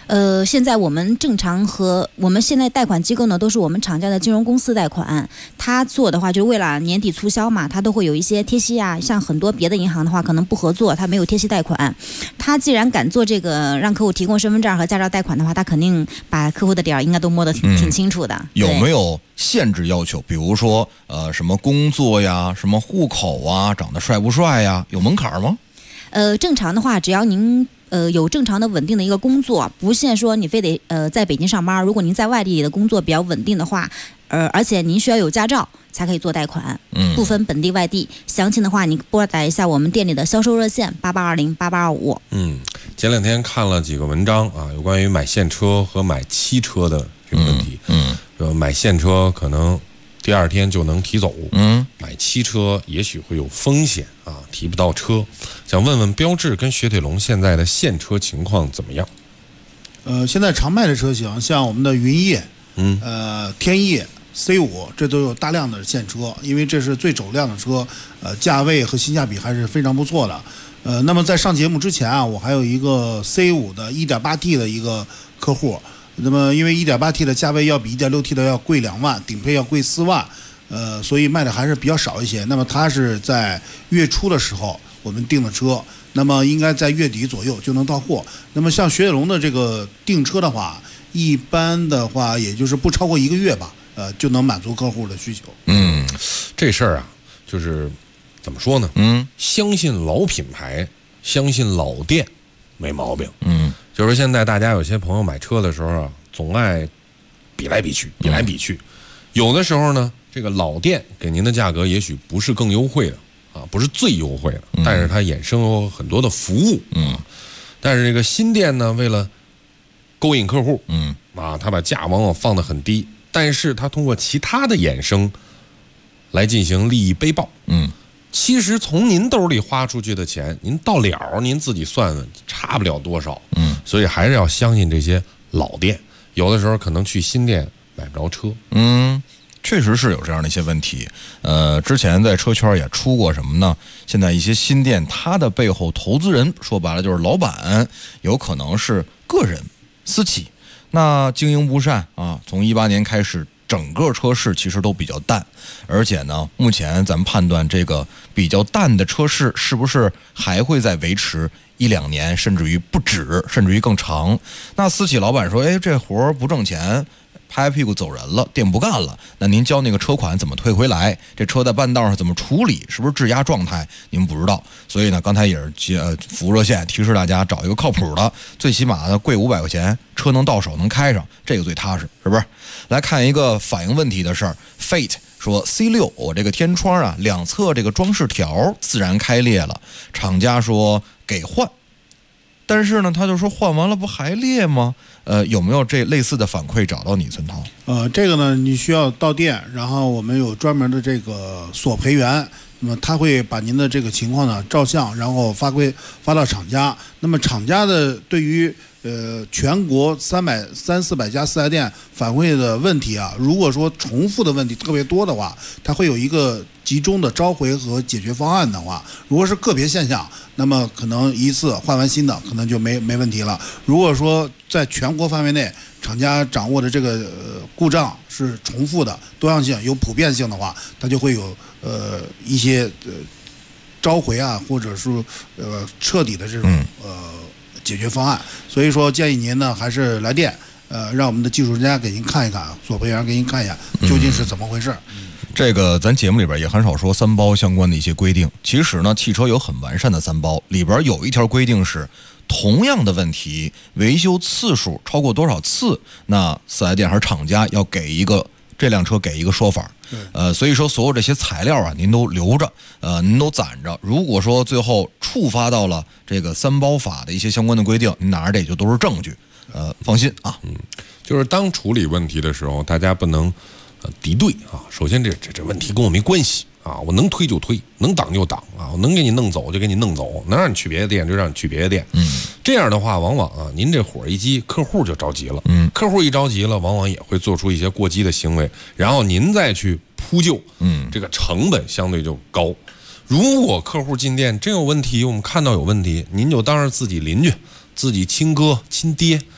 现在我们正常和我们现在贷款机构呢，都是我们厂家的金融公司贷款。他做的话，就是为了年底促销嘛，他都会有一些贴息啊。像很多别的银行的话，可能不合作，他没有贴息贷款。他既然敢做这个，让客户提供身份证和驾照贷款的话，他肯定把客户的点儿应该都摸得挺清楚的。 有没有限制要求？比如说什么工作呀，什么户口啊，长得帅不帅呀，有门槛吗？ 正常的话，只要您有正常的稳定的一个工作，不限说你非得在北京上班。如果您在外地的工作比较稳定的话，而且您需要有驾照才可以做贷款，不分本地外地。详情的话，你拨打一下我们店里的销售热线88208825。 前两天看了几个文章啊，有关于买现车和买期车的这个问题。买现车可能第二天就能提走，买期车也许会有风险啊，提不到车。想问问标致跟雪铁龙现在的现车情况怎么样？ 现在常卖的车型，像我们的云翼、天翼、C5，这都有大量的现车，因为这是最走量的车，价位和性价比还是非常不错的。那么在上节目之前啊，我还有一个 C5 的 1.8T 的一个客户。那么因为 1.8T 的价位要比 1.6T 的要贵2万，顶配要贵4万，所以卖的还是比较少一些。那么他是在月初的时候我们订的车，那么应该在月底左右就能到货。那么像雪铁龙的这个订车的话，一般的话也就是不超过1个月吧，就能满足客户的需求。 这事儿啊，就是怎么说呢？相信老品牌，相信老店，没毛病。就是现在大家有些朋友买车的时候啊，总爱比来比去，有的时候呢，这个老店给您的价格也许不是更优惠的啊，不是最优惠的，但是它衍生有很多的服务，但是这个新店呢，为了勾引客户，他把价往往放得很低，但是他通过其他的衍生来进行利益背报，其实从您兜里花出去的钱，您到了您自己算算，差不了多少。所以还是要相信这些老店。有的时候可能去新店买不着车。 确实是有这样的一些问题。之前在车圈也出过什么呢？现在一些新店，它的背后投资人说白了就是老板，有可能是个人私企，那经营不善啊。从18年开始，整个车市其实都比较淡，而且呢，目前咱们判断这个比较淡的车市是不是还会再维持1-2年，甚至于不止，甚至于更长。那私企老板说，这活不挣钱，拍屁股走人了，店不干了，那您交那个车款怎么退回来？这车在半道上怎么处理？是不是质押状态？您不知道。所以呢，刚才也是服务热线提示大家找一个靠谱的，最起码的贵500块钱，车能到手能开上，这个最踏实，是不是？来看一个反映问题的事儿 ，Fate 说 C6 我这个天窗啊，两侧这个装饰条自然开裂了，厂家说给换。但是呢，他就说换完了不还裂吗？有没有这类似的反馈找到你，孙涛？ 这个呢，你需要到店，然后我们有专门的这个索赔员，那么他会把您的这个情况呢照相，然后发到厂家。那么厂家的对于全国300-400家4S店反馈的问题啊，如果说重复的问题特别多的话，它会有一个集中的召回和解决方案的话，如果是个别现象，那么可能一次换完新的可能就没问题了。如果说在全国范围内厂家掌握的这个故障是重复的、多样性、有普遍性的话，它就会有一些召回啊，或者是彻底的这种解决方案。所以说建议您呢还是来店，让我们的技术专家给您看一看，索赔员给您看一下究竟是怎么回事。 这个咱节目里边也很少说三包相关的一些规定。其实呢，汽车有很完善的三包，里边有一条规定是，同样的问题维修次数超过多少次，那4S店还是厂家要给一个这辆车给一个说法。所以说所有这些材料啊，您都留着，您都攒着。如果说最后触发到了这个三包法的一些相关的规定，您拿着这就都是证据。放心啊。 就是当处理问题的时候，大家不能敌对啊。首先这问题跟我没关系啊，我能推就推，能挡就挡啊，我能给你弄走就给你弄走，能让你去别的店就让你去别的店。这样的话，往往啊，您这火一激，客户就着急了。客户一着急了，往往也会做出一些过激的行为，然后您再去扑救，这个成本相对就高。如果客户进店真有问题，我们看到有问题，您就当着自己邻居、自己亲哥、亲爹，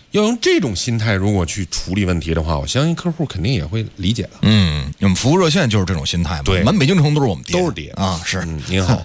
要用这种心态，如果去处理问题的话，我相信客户肯定也会理解的。 我们服务热线就是这种心态嘛。 对， 满北京城都是我们爹， 都是爹啊！是， 您好。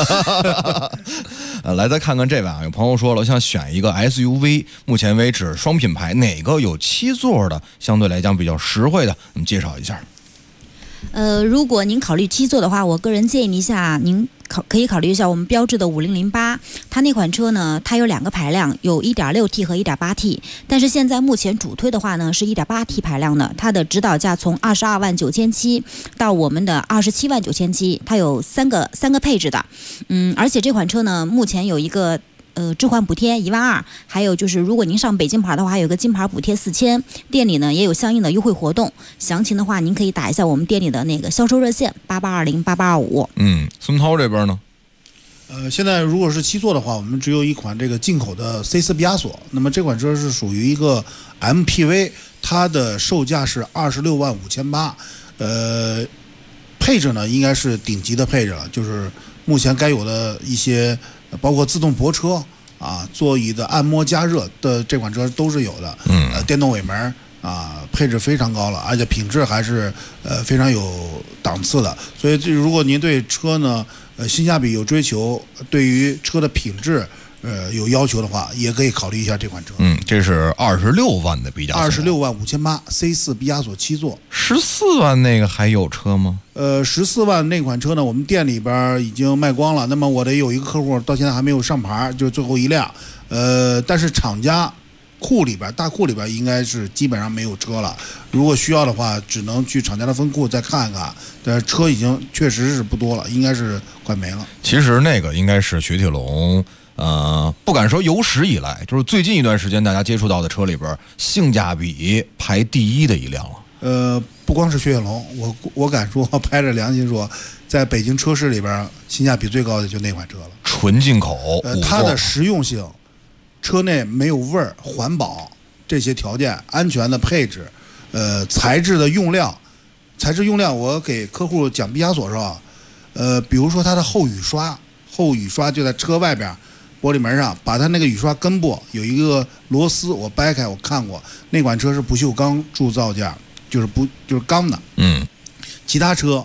来，再看看这位啊，有朋友说了，我想选一个 SUV， 目前为止双品牌哪个有7座的，相对来讲比较实惠的，我们介绍一下。 如果您考虑7座的话，我个人建议一下，您可以考虑一下我们标致的5008，它那款车呢，它有2个排量，有 1.6T 和 1.8T， 但是现在目前主推的话呢是 1.8T 排量的，它的指导价从22万9700到我们的27万9700，它有三个配置的，而且这款车呢目前有一个置换补贴1万2，还有就是如果您上北京牌的话，还有个金牌补贴4000，店里呢也有相应的优惠活动。详情的话，您可以打一下我们店里的那个销售热线88208825。 孙涛这边呢？ 现在如果是7座的话，我们只有一款这个进口的 C4 毕加索，那么这款车是属于一个 MPV， 它的售价是26万5800，配置呢应该是顶级的配置了，就是目前该有的一些。包括自动泊车啊，座椅的按摩加热的这款车都是有的。电动尾门啊，配置非常高了，而且品质还是非常有档次的。所以如果您对车呢性价比有追求，对于车的品质有要求的话，也可以考虑一下这款车。 这是26万的毕加索 ，26万5800 C4 毕加索7座。 14万那个还有车吗 ？14万那款车呢，我们店里边已经卖光了。那么我得有一个客户到现在还没有上牌，就是最后一辆。但是厂家大库里边应该是基本上没有车了。如果需要的话，只能去厂家的分库再看看。但是车已经确实是不多了，应该是快没了。 其实那个应该是雪铁龙。不敢说有史以来，就是最近一段时间大家接触到的车里边，性价比排第一的一辆了。 不光是雪铁龙，我敢说，拍着良心说，在北京车市里边，性价比最高的就那款车了。 纯进口， 它的实用性，车内没有味儿，环保这些条件，安全的配置，材质的用料，我给客户讲毕加索是吧？比如说它的后雨刷就在车外边。玻璃门上把它那个雨刷根部有一个螺丝，我掰开我看过，那款车是不锈钢铸造件，就是钢的。其他车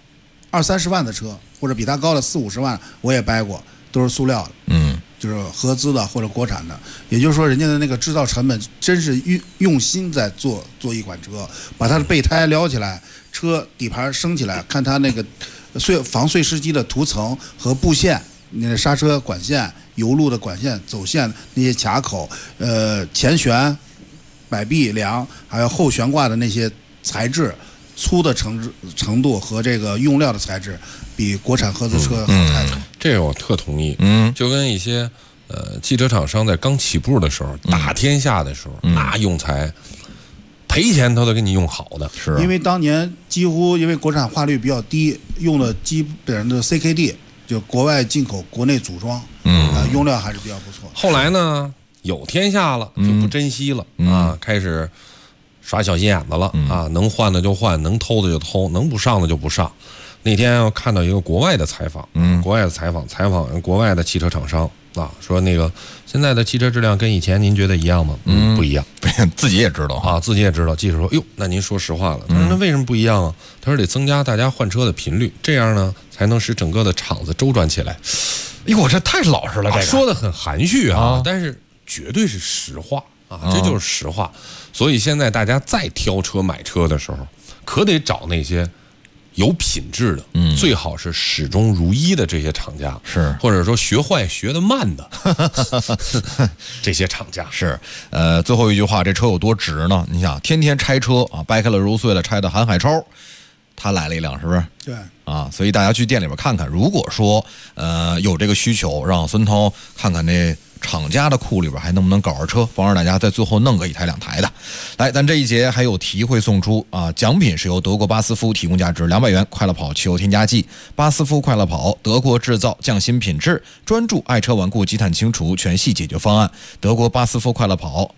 20-30万的车或者比它高的40-50万，我也掰过，都是塑料的。就是合资的或者国产的，也就是说人家的那个制造成本真是用心在做一款车，把它的备胎撩起来，车底盘升起来，看它那个防碎尸机的涂层和布线，那个刹车管线。油路的管线走线那些卡口，前悬、摆臂梁，还有后悬挂的那些材质，粗的程度和这个用料的材质，比国产合资车好太多。 这个我特同意。就跟一些汽车厂商在刚起步的时候，打天下的时候，那用材赔钱他都给你用好的。 是因为当年几乎因为国产化率比较低，用的基本上的 CKD。就国外进口，国内组装，用料还是比较不错。 后来呢，有天下了，就不珍惜了啊，开始耍小心眼子了啊，能换的就换，能偷的就偷，能不上的就不上。那天我看到一个国外的采访，国外的采访国外的汽车厂商啊，说那个现在的汽车质量跟以前您觉得一样吗？不一样， 自己也知道啊，自己也知道。记者说，哟，那您说实话了。他说那为什么不一样啊？他说得增加大家换车的频率，这样呢才能使整个的厂子周转起来。 我这太老实了，这个说的很含蓄啊，但是绝对是实话啊，这就是实话。所以现在大家再挑车买车的时候，可得找那些有品质的，最好是始终如一的这些厂家， 是或者说学坏学得慢的这些厂家是。最后一句话，这车有多值呢？你想，天天拆车啊，掰开了揉碎了拆的韩海超，他来了一辆，是不是？ 对啊，所以大家去店里边看看，如果说有这个需求，让孙涛看看那厂家的库里边还能不能搞着车，帮着大家在最后弄个1台2台的。来，咱这一节还有题会送出啊，奖品是由德国巴斯夫提供价值200元快乐跑汽油添加剂。巴斯夫快乐跑，德国制造，匠心品质，专注爱车顽固积碳清除全系解决方案。德国巴斯夫快乐跑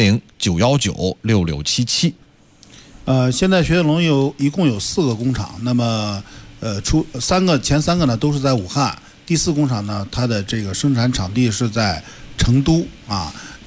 400-919-6677。 现在雪铁龙一共有4个工厂，那么前3个呢都是在武汉，第4工厂呢它的这个生产场地是在成都啊。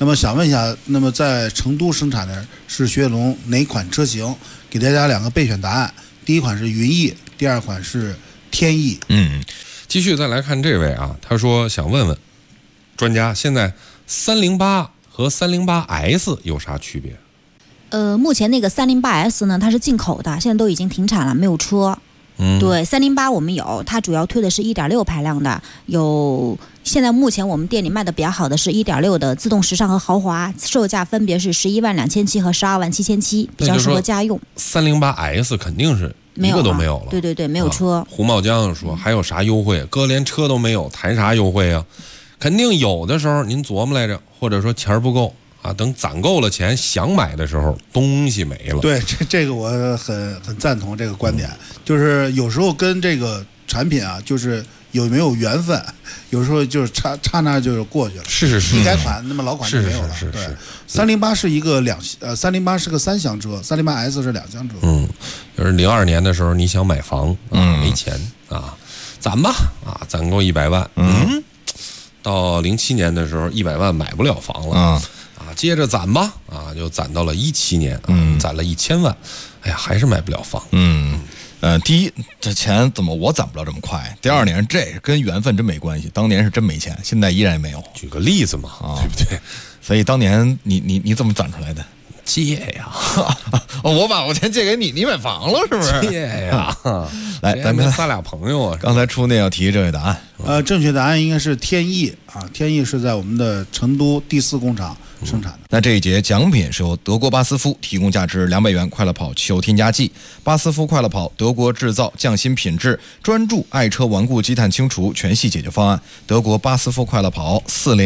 那么想问一下，那么在成都生产的是雪铁龙哪款车型？给大家2个备选答案，第一款是云翼，第2款是天翼。 继续再来看这位啊，他说想问问专家，现在308和308S 有啥区别？ 目前那个308S 呢，它是进口的，现在都已经停产了，没有车。对，308我们有，它主要推的是1.6排量的，现在目前我们店里卖的比较好的是1.6的自动时尚和豪华，售价分别是112700和127700，比较适合家用。 308S 肯定是一个都没有了。 对，没有车。 胡茂江说还有啥优惠？哥连车都没有，谈啥优惠啊？肯定有的时候您琢磨来着，或者说钱不够啊，等攒够了钱想买的时候，东西没了。 对，这个我很赞同这个观点，就是有时候跟这个产品啊，就是有没有缘分，有时候就是差那就是过去了。 是， 一改款，那么老款就没有了。对，308是一个308是个3厢车，308S 是2厢车。 就是02年的时候你想买房没钱啊，攒吧啊，攒够100万。到07年的时候100万买不了房了。接着攒吧啊，就攒到了17年，攒了1000万，哎呀，还是买不了房。 第一，这钱怎么我攒不了这么快？第二年，这跟缘分真没关系，当年是真没钱，现在依然没有。 举个例子嘛，对不对？ 所以当年你怎么攒出来的？ 借呀！ 我把我钱借给你，你买房了是不是？ 借呀！ 来，咱们仨朋友啊。 刚才出那要提正确答案。 正确答案应该是天翼啊，天翼是在我们的成都第4工厂生产的。 那这一节奖品是由德国巴斯夫提供价值200元快乐跑汽油添加剂。巴斯夫快乐跑，德国制造，匠心品质，专注爱车顽固积碳清除全系解决方案。德国巴斯夫快乐跑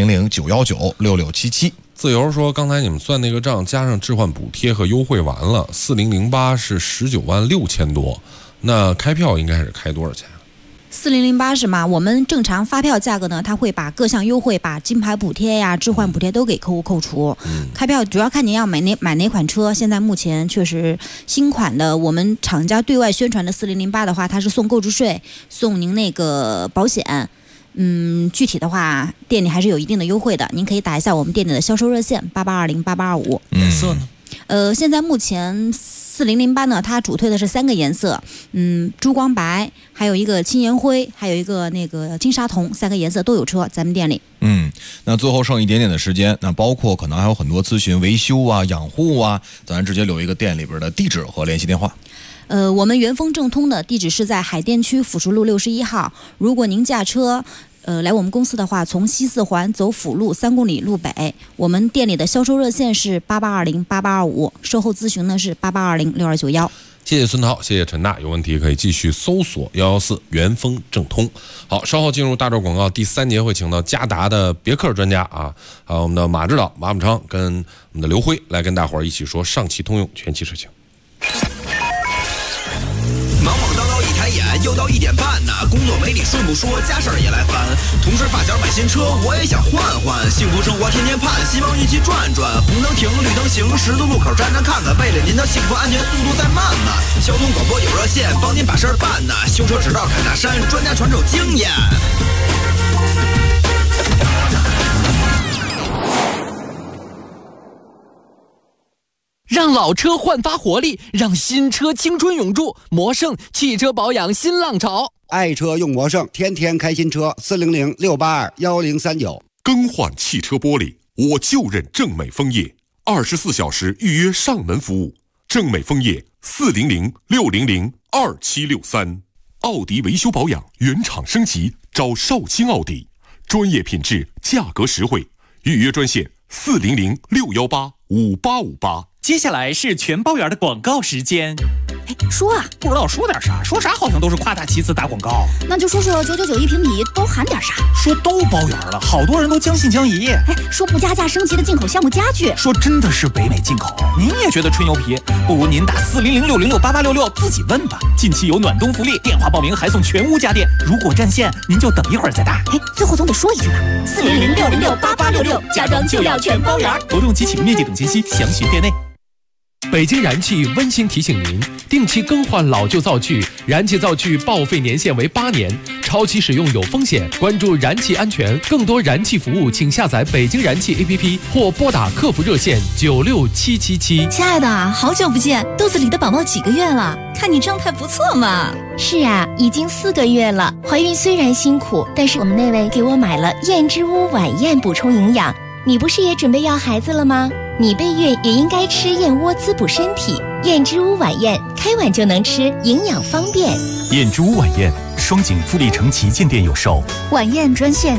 400-919-6677。 自由说，刚才你们算那个账，加上置换补贴和优惠完了，4008是19万6千多，那开票应该是开多少钱 ？4008是吗？我们正常发票价格呢，它会把各项优惠，把金牌补贴呀、置换补贴都给客户扣除。开票主要看您要买哪款车。现在目前确实新款的，我们厂家对外宣传的4008的话，它是送购置税，送您那个保险。具体的话，店里还是有一定的优惠的，您可以打一下我们店里的销售热线88208825。 颜色呢？ 现在目前4008呢，它主推的是3个颜色，珠光白，还有一个青岩灰，还有一个那个金沙铜，3个颜色都有车，咱们店里。 那最后剩一点点的时间，那包括可能还有很多咨询维修啊、养护啊，咱直接留一个店里边的地址和联系电话。 我们元丰正通的地址是在海淀区辅石路61号。如果您驾车来我们公司的话，从西四环走辅路3公里路北，我们店里的销售热线是88208825，售后咨询呢是88206291。 谢谢孙涛，谢谢陈大，有问题可以继续搜索114元丰正通。好，稍后进入大洲广告，第3节会请到嘉达的别克专家啊，还有我们的马指导马昌跟我们的刘辉来跟大伙儿一起说上汽通用全系车型。 忙忙叨叨一抬眼，又到1点半呢，工作没理顺不说，家事儿也来烦。同事发小买新车，我也想换换，幸福生活天天盼，希望一起转转。红灯停，绿灯行，十字路口站站看看，为了您的幸福安全，速度再慢慢。交通广播有热线，帮您把事儿办呢。修车指导侃大山，专家传授经验。 让老车焕发活力，让新车青春永驻。魔胜汽车保养新浪潮， 爱车用魔胜，天天开新车。400-682-1039。 更换汽车玻璃，我就认正美枫叶，24小时预约上门服务。正美枫叶400-600-2763。奥迪维修保养原厂升级，找绍兴奥迪，专业品质，价格实惠。预约专线400-618-5858。 接下来是全包圆的广告时间。 说啊，不知道说点啥，说啥好像都是夸大其词打广告。 那就说说999一平米都含点啥？ 说都包圆了，好多人都将信将疑。 说不加价升级的进口项目家具， 说真的是北美进口。您也觉得吹牛皮？不如您打400-606-8866自己问吧。近期有暖冬福利，电话报名还送全屋家电。如果占线，您就等一会儿再打。 最后总得说一句吧，400-606-8866，家装就要全包圆。 活动及启用面积等信息详询店内。 北京燃气温馨提醒您，定期更换老旧灶具，燃气灶具报废年限为8年，超期使用有风险。关注燃气安全，更多燃气服务，请下载北京燃气 APP 或拨打客服热线96777。 亲爱的，好久不见，肚子里的宝宝几个月了？看你状态不错嘛。 是啊，已经4个月了。怀孕虽然辛苦，但是我们那位给我买了燕之屋晚宴补充营养。你不是也准备要孩子了吗？你备孕也应该吃燕窝滋补身体。燕之屋晚宴，开碗就能吃，营养方便。 燕之屋晚宴，双井富力城旗舰店有售。 晚宴专线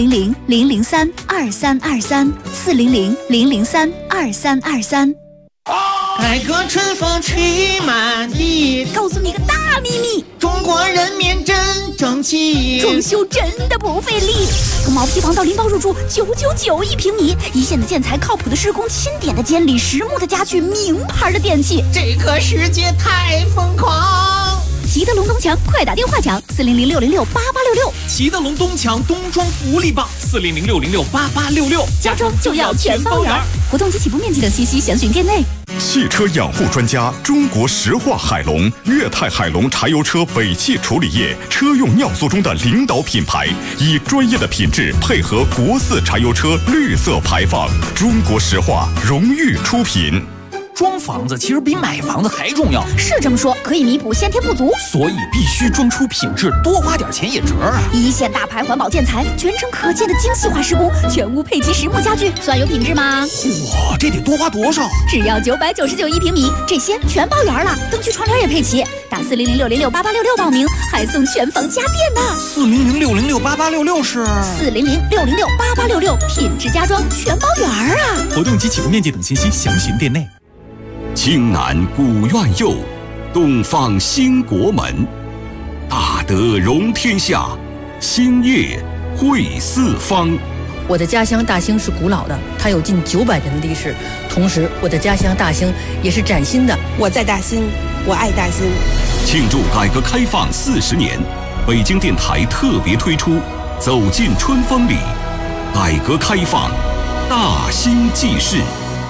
400-003-2323，400-003-2323。 改革春风吹满地， 告诉你个大秘密， 中国人民真争气， 装修真的不费力。从毛坯房到拎包入住，999一平米，一线的建材，靠谱的施工，钦点的监理，实木的家具，名牌的电器， 这个世界太疯狂。 齐德龙东墙，快打电话抢400-606-8866。 齐德龙东墙冬装福利棒，400-606-8866。 家装就要全包圆。活动及起步面积等信息详询店内。 汽车养护专家，中国石化海龙、粤泰海龙柴油车尾气处理液车用尿素中的领导品牌，以专业的品质配合国4柴油车绿色排放。中国石化荣誉出品。 装房子其实比买房子还重要， 是这么说，可以弥补先天不足， 所以必须装出品质，多花点钱也值啊！ 一线大牌环保建材，全程可见的精细化施工，全屋配齐实木家具，算有品质吗？ 哇，这得多花多少？ 只要999一平米，这些全包圆了，灯具窗帘也配齐。打400-606-8866报名，还送全房家电呢。 400-606-8866是 400-606-8866，品质家装全包圆啊！ 活动及起步面积等信息详询店内。 青南古院右，东方兴国门。大德容天下，兴业惠四方。 我的家乡大兴是古老的，它有近900年的历史。同时，我的家乡大兴也是崭新的。 我在大兴，我爱大兴。 庆祝改革开放40年，北京电台特别推出《走进春风里》，改革开放，大兴记事。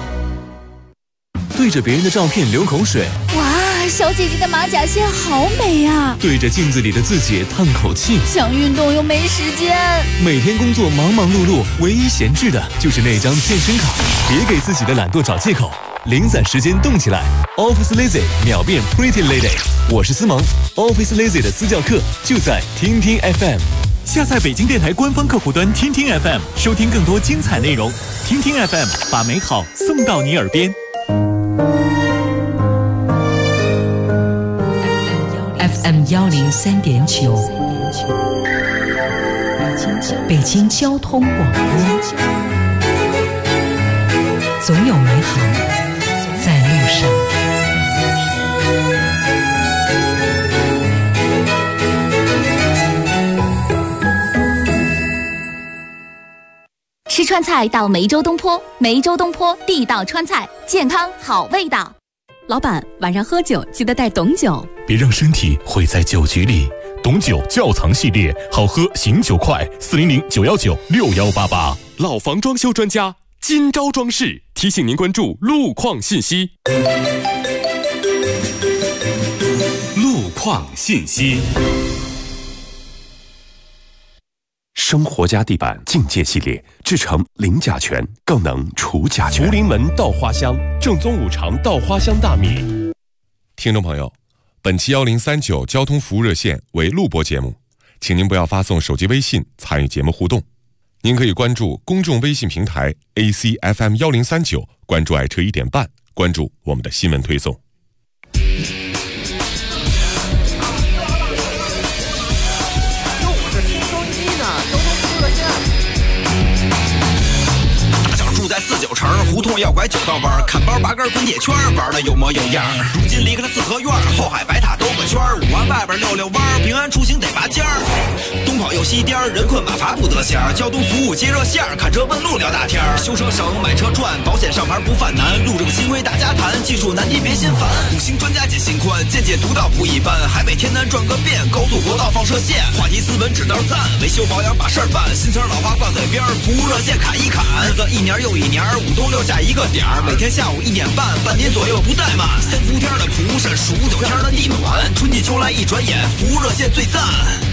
对着别人的照片流口水， 哇，小姐姐的马甲线好美啊！ 对着镜子里的自己叹口气， 想运动又没时间。 每天工作忙忙碌碌，唯一闲置的就是那张健身卡。别给自己的懒惰找借口，零散时间动起来。Office Lazy 秒变 Pretty Lady， 我是思萌。Office Lazy 的私教课就在听听 FM。 下载北京电台官方客户端听听 FM， 收听更多精彩内容。听听 FM， 把美好送到你耳边。 FM 103.9，北京交通广播，总有美好在路上。 吃川菜到梅州东坡，梅州东坡地道川菜，健康好味道。 老板，晚上喝酒记得带董酒， 别让身体毁在酒局里。董酒窖藏系列，好喝醒酒快，400-919-6188。 老房装修专家今朝装饰提醒您关注路况信息。 路况信息。 生活家地板境界系列制成零甲醛，更能除甲醛。福临门稻花香，正宗五常稻花香大米。 听众朋友，本期1039交通服务热线为录播节目，请您不要发送手机微信参与节目互动。您可以关注公众微信平台 ACFM 1039，关注爱车1点半，关注我们的新闻推送。 在49城胡同要拐9道弯，看包拔根滚铁圈，玩的有模有样。如今离开了四合院，后海白塔兜个圈，5环外边溜弯，平安出行得拔尖儿。东跑右西颠，人困马乏不得闲。交通服务接热线，看车问路聊大天。修车省，买车赚，保险上牌不犯难。路政新规大家谈，技术难题别心烦。5星专家解心宽，见解独到不一般。海北天南转个遍，高速国道放射线。话题斯文指道赞，维修保养把事儿办。新车老花挂嘴边，服务热线砍一砍。日子一年又一年5东6下一个点儿，每天下午1点半，半年左右不怠慢。3伏天的蒲扇，数9天的地暖，春季秋来一转眼，服务热线最赞。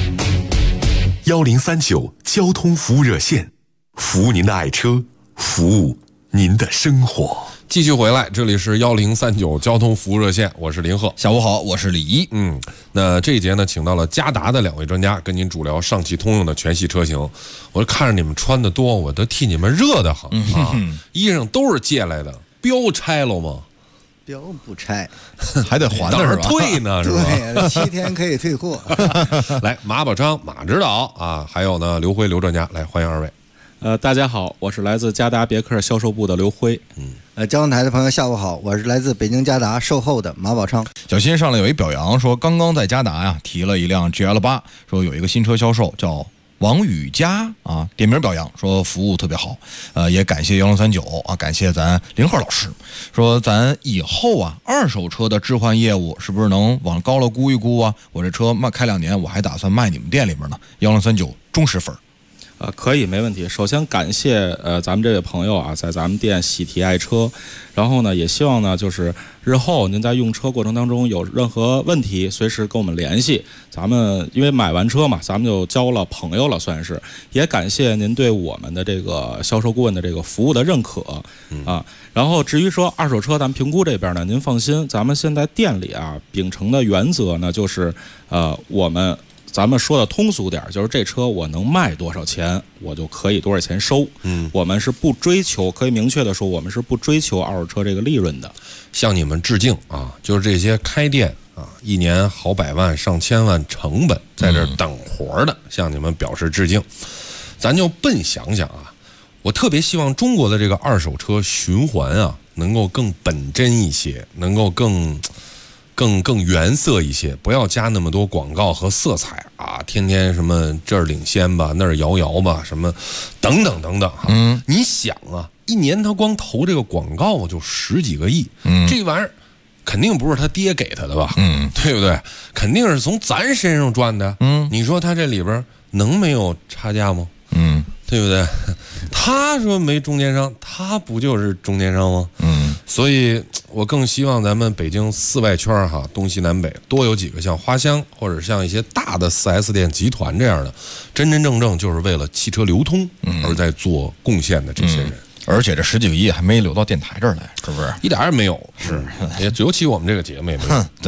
1039交通服务热线，服务您的爱车，服务您的生活。 继续回来，这里是1039交通服务热线，我是林鹤。 下午好，我是李一。 那这一节呢，请到了嘉达的2位专家，跟您主聊上汽通用的全系车型。我看着你们穿的多，我都替你们热得很啊！衣裳都是借来的，标拆了吗？ 标不拆， 还得还的是吧？ 退呢是吧？ 对，7天可以退货。 来，马宝昌马指导啊，还有呢刘辉刘专家，来欢迎2位。 大家好，我是来自嘉达别克销售部的刘辉。 交通台的朋友下午好，我是来自北京嘉达售后的马宝昌。 小新上来有一表扬，说刚刚在嘉达呀提了一辆 GL8，说有一个新车销售叫王宇佳啊，点名表扬说服务特别好，也感谢1039啊，感谢咱林鹤老师，说咱以后啊二手车的置换业务是不是能往高了估一估啊？我这车开2年，我还打算卖你们店里面呢。1039忠实粉。 可以，没问题。首先感谢咱们这位朋友啊，在咱们店喜提爱车，然后呢，也希望呢，就是日后您在用车过程当中有任何问题，随时跟我们联系。咱们因为买完车嘛，咱们就交了朋友了，算是。也感谢您对我们的这个销售顾问的这个服务的认可啊。然后至于说二手车咱们评估这边呢，您放心，咱们现在店里啊秉承的原则呢，就是咱们说的通俗点，就是这车我能卖多少钱，我就可以多少钱收。我们是不追求，可以明确的说，我们是不追求二手车这个利润的。 向你们致敬啊！就是这些开店啊，1年好百万、上千万成本在这等活的，向你们表示致敬。咱就笨想想啊，我特别希望中国的这个二手车循环啊，能够更本真一些，能够更原色一些，不要加那么多广告和色彩啊！天天什么这儿领先吧，那儿摇摇吧，什么等等等等哈。你想啊，1年他光投这个广告就10几个亿，这玩意儿肯定不是他爹给他的吧？对不对？肯定是从咱身上赚的。你说他这里边能没有差价吗？对不对？他说没中间商，他不就是中间商吗？所以我更希望咱们北京4外圈哈，东西南北多有几个像花乡或者像一些大的4S 店集团这样的，真真正正就是为了汽车流通而在做贡献的这些人。 而且这10几个亿还没流到电台这儿来，是不是？ 一点也没有，是，尤其我们这个节目也没有。 对，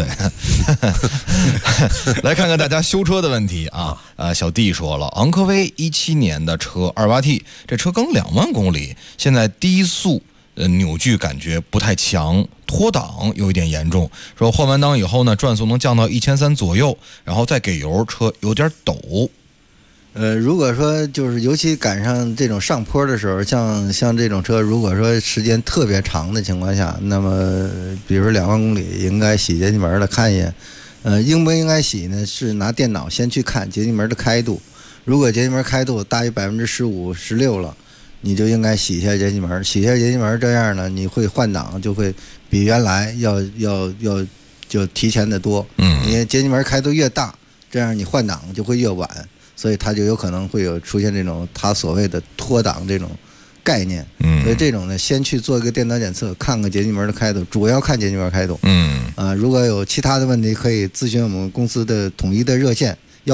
来看看大家修车的问题啊。小弟说了，昂科威17年的车，28T，这车刚2万公里，现在低速扭矩感觉不太强，脱档有一点严重。说换完档以后呢，转速能降到1300左右，然后再给油，车有点抖。 如果说就是尤其赶上这种上坡的时候，像这种车，如果说时间特别长的情况下，那么比如说2万公里，应该洗节气门的看一眼。应不应该洗呢？是拿电脑先去看节气门的开度，如果节气门开度大于15%、16%了，你就应该洗一下节气门。洗一下节气门，这样呢，你会换挡就会比原来就提前的多。你节气门开度越大，这样你换挡就会越晚。所以它就有可能会有出现这种它所谓的脱档这种概念。所以这种呢，先去做一个电脑检测，看看节气门的开度，主要看节气门开度。如果有其他的问题，可以咨询我们公司的统一的热线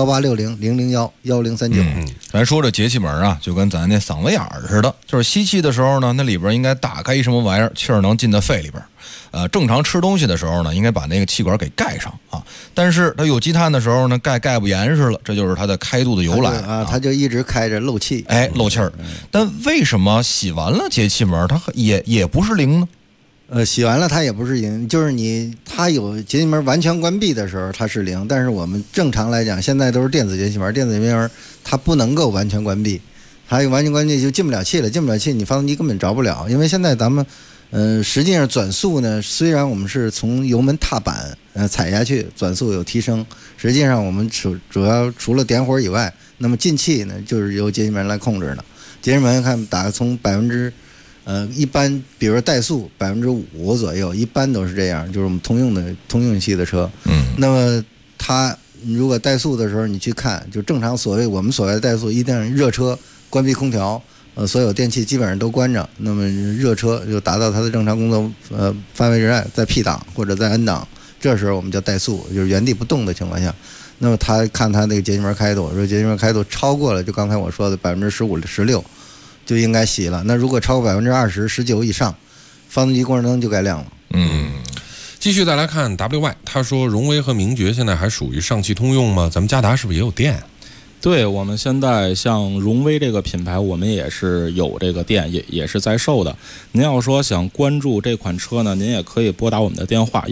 1860-001-1039。 咱说这节气门啊，就跟咱那嗓子眼儿似的，就是吸气的时候呢，那里边应该打开一什么玩意儿，气儿能进到肺里边。正常吃东西的时候呢，应该把那个气管给盖上啊。但是它有积碳的时候呢，盖不严实了，这就是它的开度的由来啊。它就一直开着漏气， 漏气儿。但为什么洗完了节气门它也不是零呢？ 洗完了它也不是零，就是它有节气门完全关闭的时候它是零，但是我们正常来讲，现在都是电子节气门，电子节气门它不能够完全关闭，它完全关闭就进不了气了，进不了气你发动机根本着不了，因为现在咱们实际上转速呢，虽然我们是从油门踏板踩下去，转速有提升，实际上我们主要除了点火以外，那么进气呢就是由节气门来控制的。节气门看打从一般比如说怠速5%左右，一般都是这样，就是我们通用系的车。那么它如果怠速的时候你去看，就正常我们所谓的怠速，一定热车关闭空调， 所有电器基本上都关着，那么热车就达到它的正常工作范围之外，在 P 档或者在 N 档，这时候我们叫怠速，就是原地不动的情况下，那么他看他那个节气门开度，说节气门开度超过了就刚才我说的15%、16%就应该熄了，那如果超过20%、19%以上，发动机过程灯就该亮了。 继续再来看 WY， 他说荣威和名爵现在还属于上汽通用吗？咱们嘉达是不是也有电？ 对，我们现在像荣威这个品牌，我们也是有这个店，也是在售的。您要说想关注这款车呢，您也可以拨打我们的电话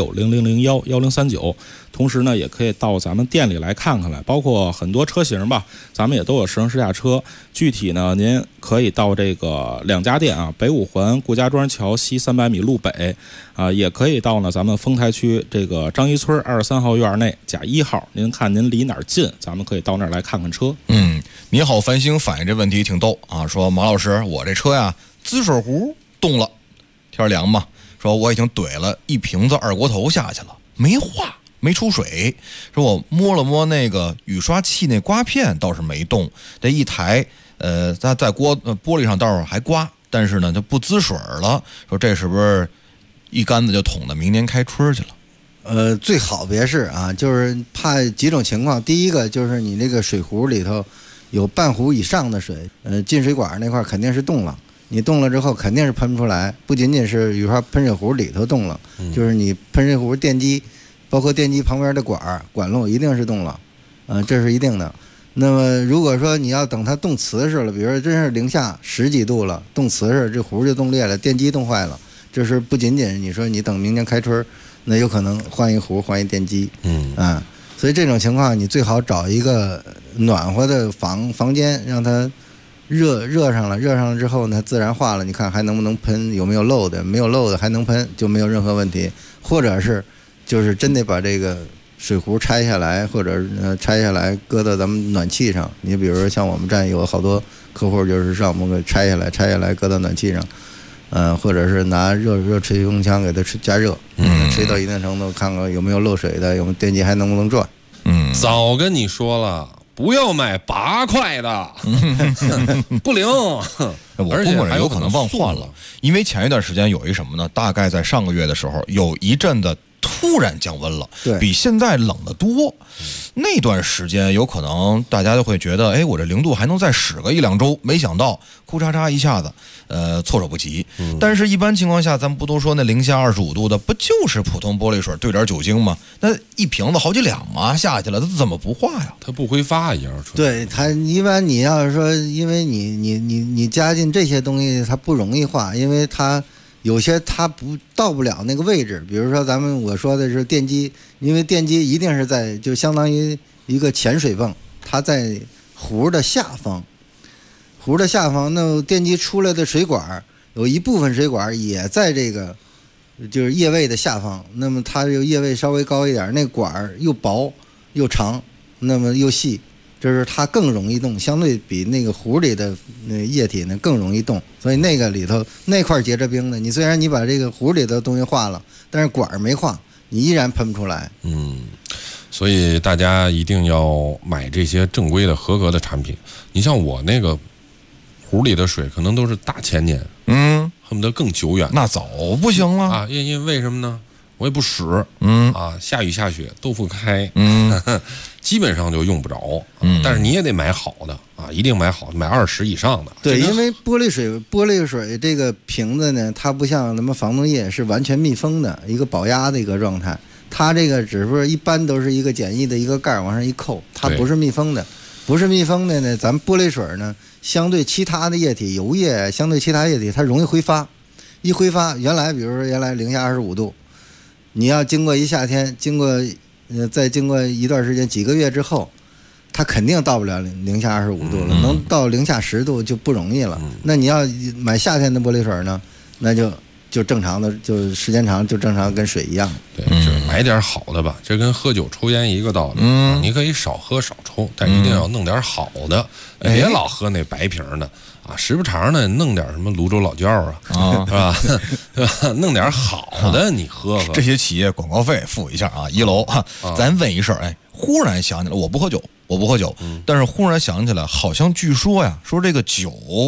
18600011039，同时呢，也可以到咱们店里来看看来，包括很多车型吧，咱们也都有试乘试驾车。具体呢，您可以到这个2家店啊，北五环顾家庄桥西300米路北啊，也可以到呢咱们丰台区这个张一村23号院内甲1号，您看您离哪儿近，咱们可以到那儿来看看车。 你好，繁星反映这问题挺逗啊，说马老师，我这车呀滋水壶动了，天凉嘛，说我已经怼了1瓶子二锅头下去了，没化。没出水，说我摸了摸那个雨刷器那刮片倒是没动，这一台在玻璃上倒是还刮，但是呢就不滋水了，说这是不是一竿子就捅到明年开春去了？ 最好别是啊，就是怕几种情况，第一个就是你那个水壶里头有半壶以上的水，进水管那块肯定是动了，你动了之后肯定是喷不出来，不仅仅是雨刷喷水壶里头动了，就是你喷水壶电机包括电机旁边的管路一定是动了，这是一定的。那么如果说你要等它动瓷实了，比如说真是零下10几度了，动瓷实，这壶就冻裂了，电机冻坏了，这是不仅仅你说你等明年开春，那有可能换一壶换一电机，所以这种情况你最好找一个暖和的房间，让它热上了之后呢，自然化了，你看还能不能喷，有没有漏的，没有漏的还能喷，就没有任何问题。或者是就是真得把这个水壶拆下来，或者拆下来搁到咱们暖气上。你比如说像我们站有好多客户就是让我们给拆下来搁到暖气上，或者是拿热吹风枪给它加热，吹到一定程度，看看有没有漏水的，有没有电机还能不能转。 早跟你说了，不要买8块的，不灵。 而且还有可能忘换了，因为前一段时间有一什么呢？大概在上个月的时候，有一阵子突然降温了，比现在冷得多。那段时间有可能大家就会觉得，哎，我这0度还能再使个1、2周，没想到库嚓嚓一下子，措手不及。但是，一般情况下，咱们不都说那零下25度的，不就是普通玻璃水兑点酒精吗？那一瓶子好几两啊，下去了，它怎么不化呀？ 它不挥发一样。 对，它一般你要是说，因为你加进这些东西，它不容易化，因为它有些它到不了那个位置。比如说我说的是电机，因为电机一定是在就相当于一个潜水泵，它在壶的下方，那电机出来的水管有一部分水管也在这个就是液位的下方，那么它就液位稍微高一点，那管又薄又长，那么又细，就是它更容易动，相对比那个壶里的那液体呢更容易动，所以那个里头那块结着冰的，你虽然你把这个壶里的东西化了，但是管没化，你依然喷不出来。 所以大家一定要买这些正规的合格的产品。你像我那个壶里的水可能都是大1000年，恨不得更久远。 那早不行了啊！因为什么呢？我也不使，下雨下雪豆腐开，基本上就用不着。但是你也得买好的啊，一定买好的，买20以上的。 对，因为玻璃水这个瓶子呢，它不像什么防冻液是完全密封的一个保压的一个状态，它这个只是一般都是一个简易的一个盖往上一扣，它不是密封的。不是密封的呢，咱们玻璃水呢，相对其他的液体，油液相对其他液体，它容易挥发。一挥发，比如说原来零下25度。你要经过一夏天，再经过一段时间，几个月之后，它肯定到不了零下25度了，能到零下10度就不容易了。那你要买夏天的玻璃水呢，那就正常的，就时间长就正常跟水一样。 对，就是买点好的吧，这跟喝酒抽烟一个道理。你可以少喝少抽，但一定要弄点好的，别老喝那白瓶的。时不常呢，弄点什么泸州老窖是吧？弄点好的你喝喝。 这些企业广告费付一下啊，1楼咱问一事儿，忽然想起来，我不喝酒，但是忽然想起来，好像据说呀，说这个酒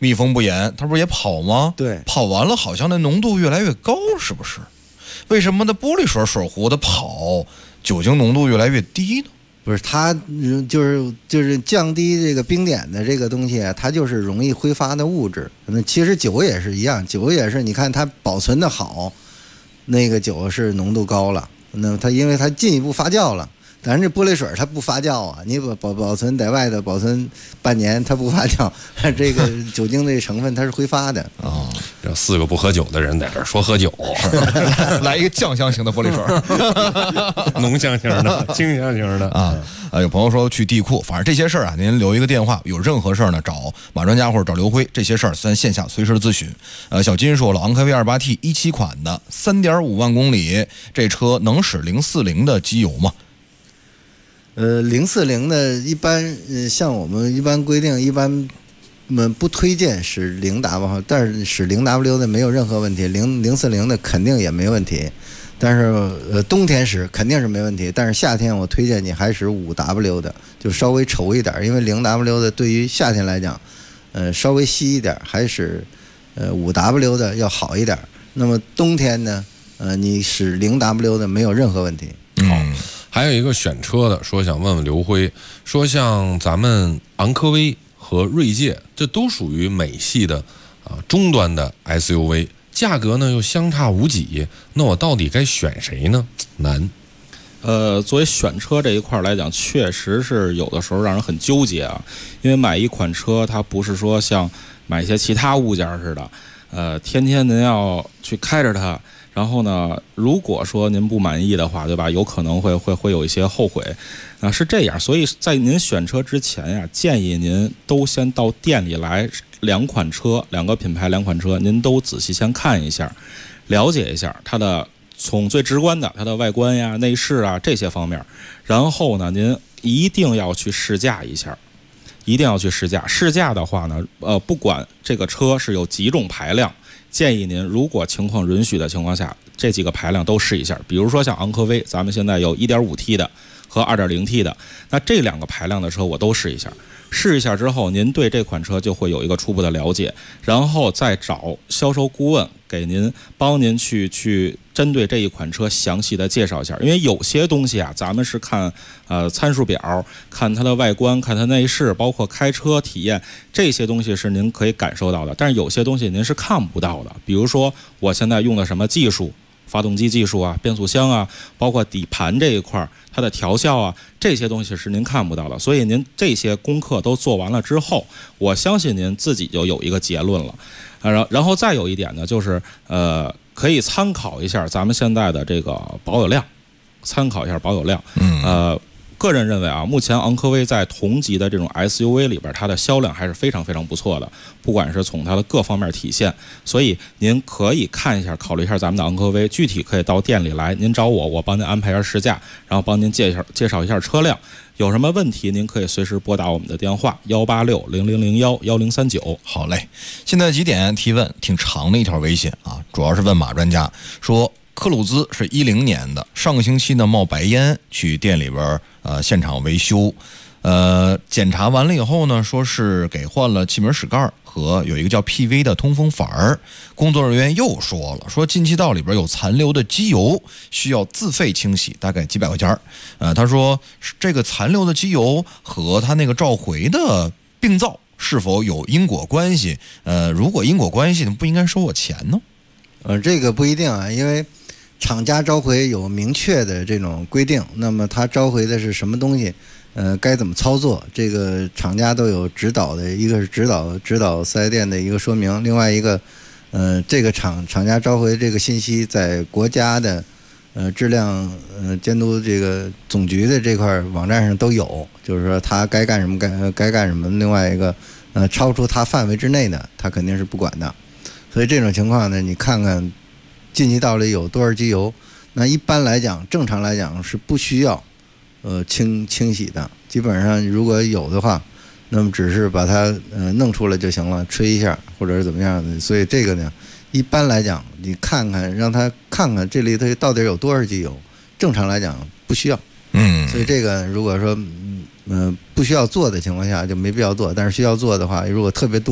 密封不严，它不是也跑吗？ 对， 跑完了好像那浓度越来越高，是不是？为什么那玻璃水壶的跑酒精浓度越来越低呢？ 不是，它就是降低这个冰点的这个东西，它就是容易挥发的物质。那其实酒也是一样，酒也是，你看它保存的好，那个酒是浓度高了，那它因为它进一步发酵了。咱这玻璃水它不发酵啊，你保存在外头保存半年，它不发酵，这个酒精的成分它是挥发的啊。这4个不喝酒的人在这说喝酒， 来一个酱香型的玻璃水， 浓香型的、清香型的啊。有朋友说去地库，反正这些事儿啊，您留一个电话，有任何事儿呢找马专家或者找刘辉，这些事儿咱线下随时咨询。小金说了，昂科威 28T 17款的3.5万公里，这车能使040的机油吗 ？040的一般，像我们一般规定，一般不推荐使0W，但是使0W的没有任何问题，040的肯定也没问题。但是冬天使肯定是没问题，但是夏天我推荐你还使5W的，就稍微稠一点，因为0W的对于夏天来讲，稍微稀一点，还使5W的要好一点。那么冬天呢，你使0W的没有任何问题。 还有一个选车的说想问问刘辉，说像咱们昂科威和锐界，这都属于美系的中端的 SUV， 价格呢又相差无几，那我到底该选谁呢？难。 作为选车这一块来讲，确实是有的时候让人很纠结啊，因为买一款车，它不是说像买一些其他物件似的，天天您要去开着它。然后呢，如果说您不满意的话，对吧？有可能会有一些后悔，是这样。所以在您选车之前呀，建议您都先到店里来2款车，2个品牌2款车，您都仔细先看一下，了解一下它的从最直观的它的外观呀、内饰啊这些方面。然后呢，您一定要去试驾一下。一定要去试驾。试驾的话呢，不管这个车是有几种排量，建议您如果情况允许的情况下，这几个排量都试一下。比如说像昂科威，咱们现在有 1.5T 的和 2.0T 的，那这2个排量的车我都试一下。试一下之后，您对这款车就会有一个初步的了解，然后再找销售顾问给您帮您去针对这一款车详细的介绍一下。因为有些东西啊，咱们是看参数表，看它的外观，看它内饰，包括开车体验，这些东西是您可以感受到的。但是有些东西您是看不到的，比如说我现在用的什么技术，发动机技术啊，变速箱啊，包括底盘这一块它的调校啊，这些东西是您看不到的。所以您这些功课都做完了之后，我相信您自己就有一个结论了。然后再有一点呢，就是可以参考一下咱们现在的这个保有量，参考一下保有量。个人认为啊，目前昂科威在同级的这种 SUV 里边，它的销量还是非常非常不错的，不管是从它的各方面体现。所以您可以看一下，考虑一下咱们的昂科威，具体可以到店里来，您找我帮您安排一下试驾，然后帮您介绍一下车辆。有什么问题，您可以随时拨打我们的电话18600011039。 好嘞，现在几点提问挺长的一条微信啊，主要是问马专家说，科鲁兹是10年的，上个星期呢冒白烟，去店里边现场维修，检查完了以后呢，说是给换了气门室盖和有一个叫 PV 的通风阀儿。工作人员又说了，说进气道里边有残留的机油，需要自费清洗，大概几百块钱。他说这个残留的机油和他那个召回的病灶是否有因果关系？如果因果关系，不应该收我钱呢？ 这个不一定啊，因为厂家召回有明确的这种规定，那么他召回的是什么东西，该怎么操作，这个厂家都有指导的，一个是指导四 S 店的一个说明，另外一个这个厂家召回这个信息在国家的质量监督这个总局的这块网站上都有，就是说他该干什么该干什么，另外一个超出他范围之内的他肯定是不管的。所以这种情况呢，你看看进气道里有多少机油，那一般来讲正常来讲是不需要清洗的，基本上如果有的话，那么只是把它弄出来就行了，吹一下或者是怎么样的。所以这个呢，一般来讲你看看，让他看看这里头到底有多少机油，正常来讲不需要。所以这个如果说不需要做的情况下就没必要做，但是需要做的话，如果特别多，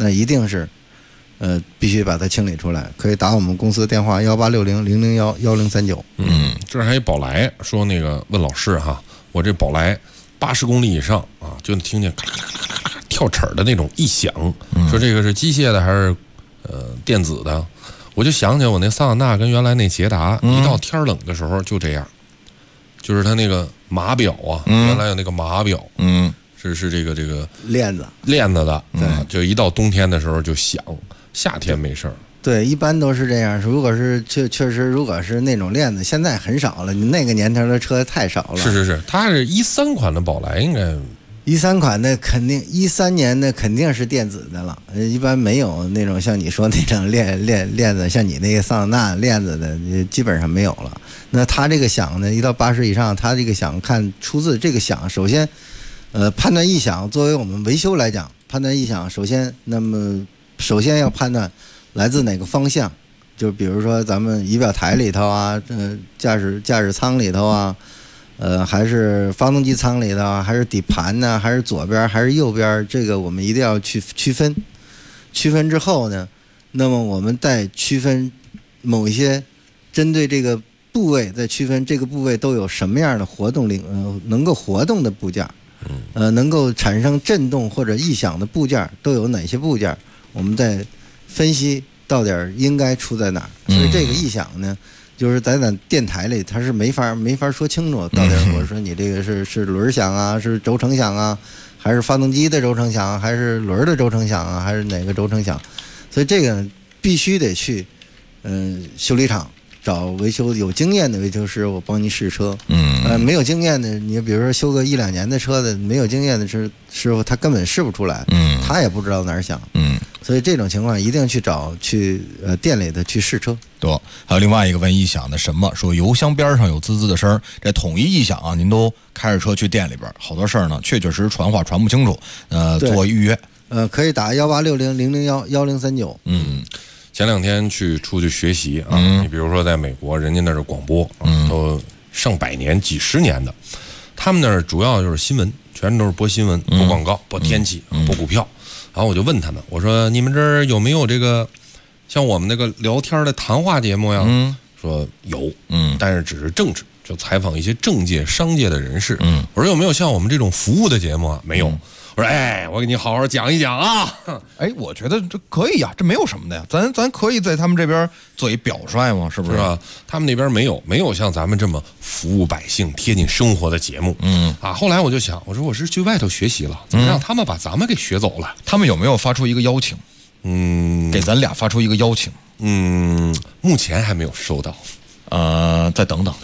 那一定是必须把它清理出来。可以打我们公司电话1860-001-1039。 这儿还有宝来说那个问老师哈，我这宝来80公里以上啊，就听见咔啦咔啦咔啦咔啦跳齿的那种异响，说这个是机械的还是电子的？我就想起我那桑塔纳跟原来那捷达，一到天冷的时候就这样，就是它那个码表啊，原来有那个码表，是这个链子的，就一到冬天的时候就响，夏天没事儿。 对，一般都是这样。如果是确实，如果是那种链子，现在很少了。你那个年头的车太少了。 是，它是13款的宝来，应该 13款的肯定13年的肯定是电子的了。一般没有那种像你说那种链子，像你那个桑塔纳链子的，基本上没有了。那它这个响呢，一到80以上，它这个响看出自这个响，首先，判断异响，作为我们维修来讲，判断异响，首先要判断来自哪个方向，就比如说咱们仪表台里头啊，驾驶舱里头啊，还是发动机舱里头啊，还是底盘呢，还是左边还是右边，这个我们一定要去区分。区分之后呢，那么我们再区分某一些针对这个部位，再区分这个部位都有什么样的活动能够活动的部件，能够产生震动或者异响的部件都有哪些部件，我们再分析到底应该出在哪儿。所以这个异响呢，就是在咱电台里它是没法说清楚到底我说你这个是轮响啊，是轴承响啊，还是发动机的轴承响，还是轮的轴承响啊，还是哪个轴承响。所以这个必须得去修理厂找维修有经验的维修师，我帮你试车。没有经验的，你比如说修个1-2年的车的，没有经验的师傅他根本试不出来，他也不知道哪儿响。所以这种情况一定去找店里的去试车。 对，还有另外一个问异响的什么，说油箱边上有滋滋的声儿，这统一异响啊，您都开着车去店里边，好多事儿呢确实传话传不清楚，做预约。 可以打1860-001-1039。 前2天出去学习啊，你比如说在美国，人家那是广播，都上百年、几十年的，他们那儿主要就是新闻，全都是播新闻、播广告、播天气、播股票。然后我就问他们，我说你们这儿有没有这个像我们那个聊天的谈话节目呀？说有，但是只是政治，就采访一些政界、商界的人士。我说有没有像我们这种服务的节目啊？没有。我说我给你好好讲一讲啊。 我觉得这可以呀，这没有什么的呀，咱可以在他们这边做一表率嘛，是不是？ 是吧？他们那边没有像咱们这么服务百姓、贴近生活的节目。后来我就想，我说我是去外头学习了，怎么让他们把咱们给学走了？ 他们有没有发出一个邀请？给咱俩发出一个邀请？ 目前还没有收到。 再等等。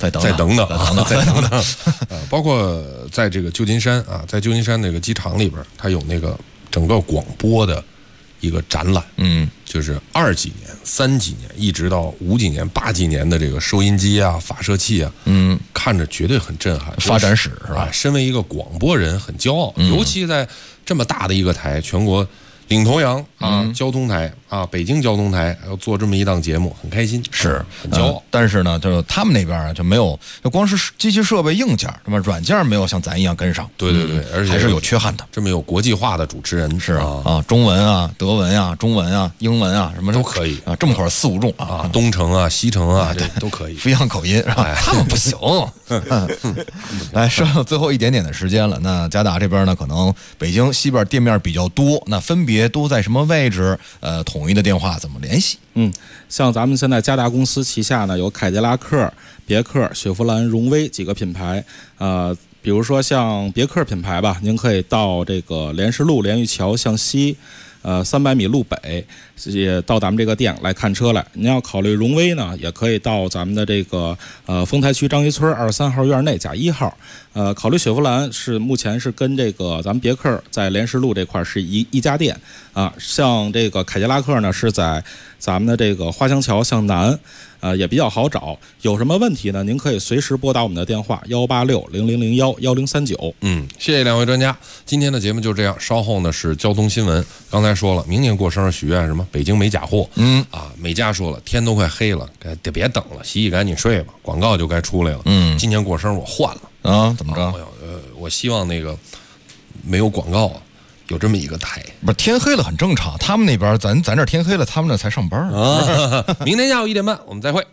包括在这个旧金山啊，在旧金山那个机场里边，它有那个整个广播的一个展览，就是2几年、3几年，一直到5几年、8几年的这个收音机啊、发射器啊，看着绝对很震撼。 发展史是吧？ 身为一个广播人，很骄傲，尤其在这么大的一个台，全国领头羊啊，交通台啊，北京交通台要做这么一档节目，很开心， 是很骄傲。 但是呢，就是他们那边就没有，就光是机器设备硬件，那么软件没有像咱一样跟上。 对，而且还是有缺憾的。 这么有国际化的主持人是啊，中文啊、德文啊、中文啊、英文啊，什么都可以啊，这么会儿4、5种啊， 东城啊、西城啊，这都可以， 不一样口音是吧？他们不行。来，剩下最后一点点的时间了，那嘉达这边呢，可能北京西边店面比较多，那分别都在什么位置？统一的电话怎么联系？ 像咱们现在嘉达公司旗下呢，有凯迪拉克、别克、雪佛兰、荣威几个品牌。比如说像别克品牌吧，您可以到这个莲石路莲玉桥向西，300米路北，也到咱们这个店来看车来。您要考虑荣威呢，也可以到咱们的这个丰台区张集村23号院内甲1号。考虑雪佛兰目前是跟这个咱们别克在莲石路这块是一家店啊。像这个凯迪拉克呢是在咱们的这个花乡桥向南。也比较好找，有什么问题呢？您可以随时拨打我们的电话186-0001-1039。 谢谢2位专家，今天的节目就这样。稍后呢是交通新闻，刚才说了，明年过生日许愿什么？北京没假货。美嘉说了，天都快黑了，别等了，洗赶紧睡吧，广告就该出来了。今年过生日我换了啊，怎么着？ 我希望那个没有广告。 有这么一个台。 不是天黑了很正常，他们那边咱这天黑了，他们那才上班啊。明天下午1点半我们再会。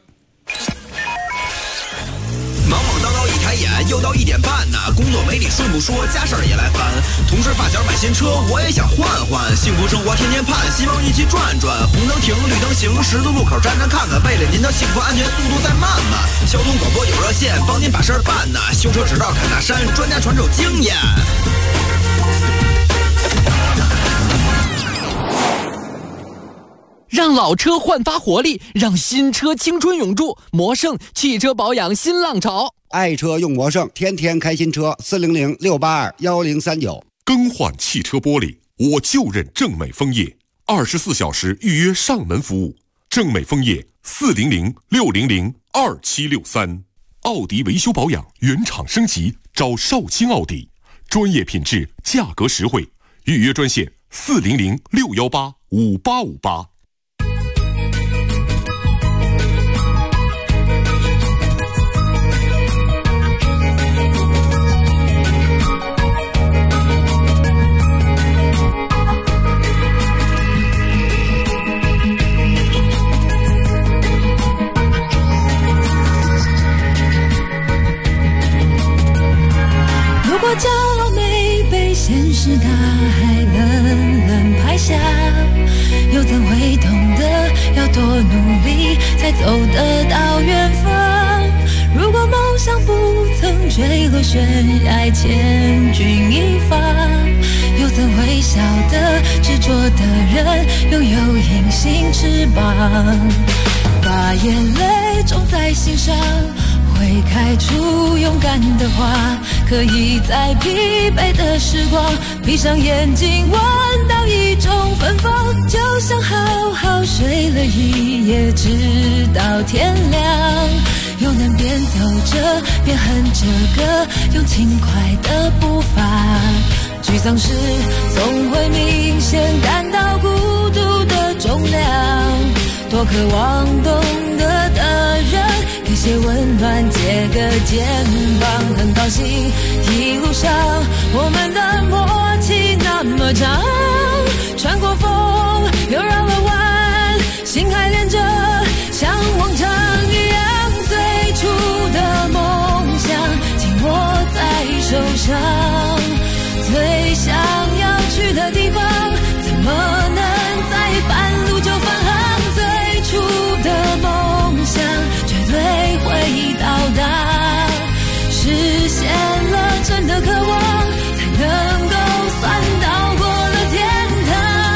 忙忙叨叨一抬眼，又到1点半呢。工作没理顺不说，家事儿也来烦。同事发小买新车，我也想换换。幸福生活天天盼，希望一起转转。红灯停，绿灯行，十字路口站站看看。为了您的幸福安全，速度再慢慢。交通广播有热线，帮您把事儿办呢。修车指导侃大山，专家传授经验。 让老车焕发活力，让新车青春永驻。魔胜汽车保养新浪潮， 爱车用魔胜，天天开新车。400-682-1039。 更换汽车玻璃，我就认正美枫叶，24小时预约上门服务。正美枫叶400-600-2763。奥迪维修保养原厂升级，找少卿奥迪，专业品质，价格实惠。预约专线400-618-5858。 骄傲没被现实大海冷冷拍下，又怎会懂得要多努力才走得到远方？如果梦想不曾坠落悬崖千钧一发，又怎会晓得执着的人拥有隐形翅膀？把眼泪种在心上，会开出勇敢的花，可以在疲惫的时光闭上眼睛闻到一种芬芳，就像好好睡了一夜直到天亮，又能边走着边哼着歌，用轻快的步伐。沮丧时总会明显感到孤独的重量，多渴望懂得的人给些温暖，借个肩膀。很高兴一路上我们的默契那么长，穿过风又绕了弯，心还连着像往常一样，最初的梦想紧握在手上，最想要去的地方怎么能在半路就返航？最初的梦想绝对会到达，实现了真的渴望，才能够算到过了天堂。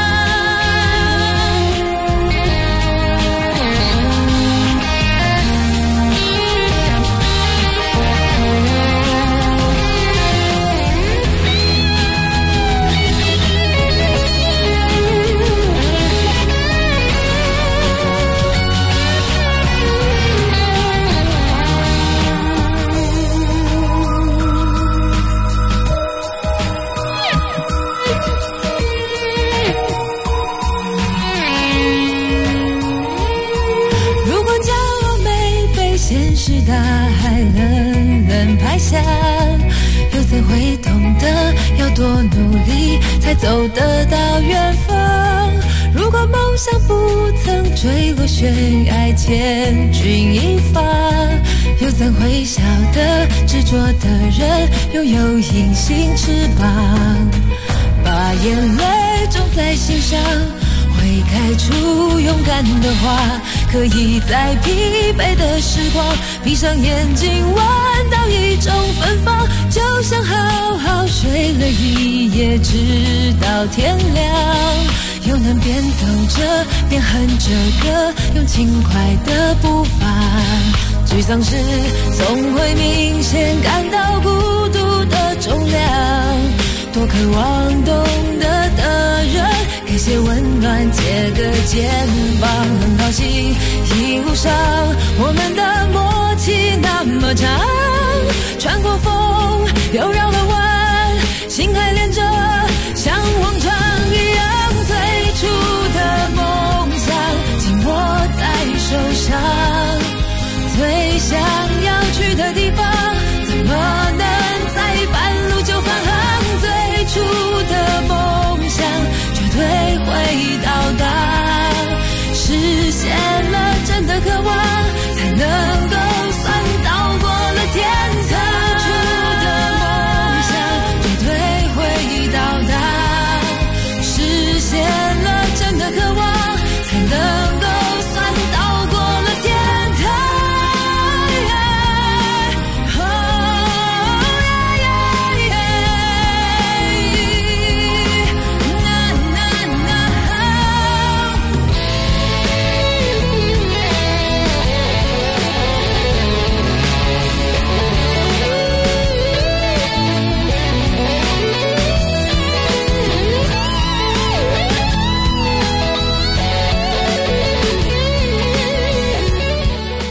大海冷冷拍下，又怎会懂得要多努力才走得到远方？如果梦想不曾坠落悬崖千钧一发，又怎会晓得执着的人拥有隐形翅膀？把眼泪种在心上，会开出勇敢的花，可以在疲惫的时光闭上眼睛闻到一种芬芳，就像好好睡了一夜直到天亮，又能边走着边哼着歌，用轻快的步伐。沮丧时总会明显感到孤独的重量，多渴望懂得的人给些温暖，借个肩膀。很高兴一路上我们的默契那么长，穿过风又绕了弯，心还连着像往常一样，最初的梦想紧握在手上，最想要去的地方怎么能在半路就返航？最初的梦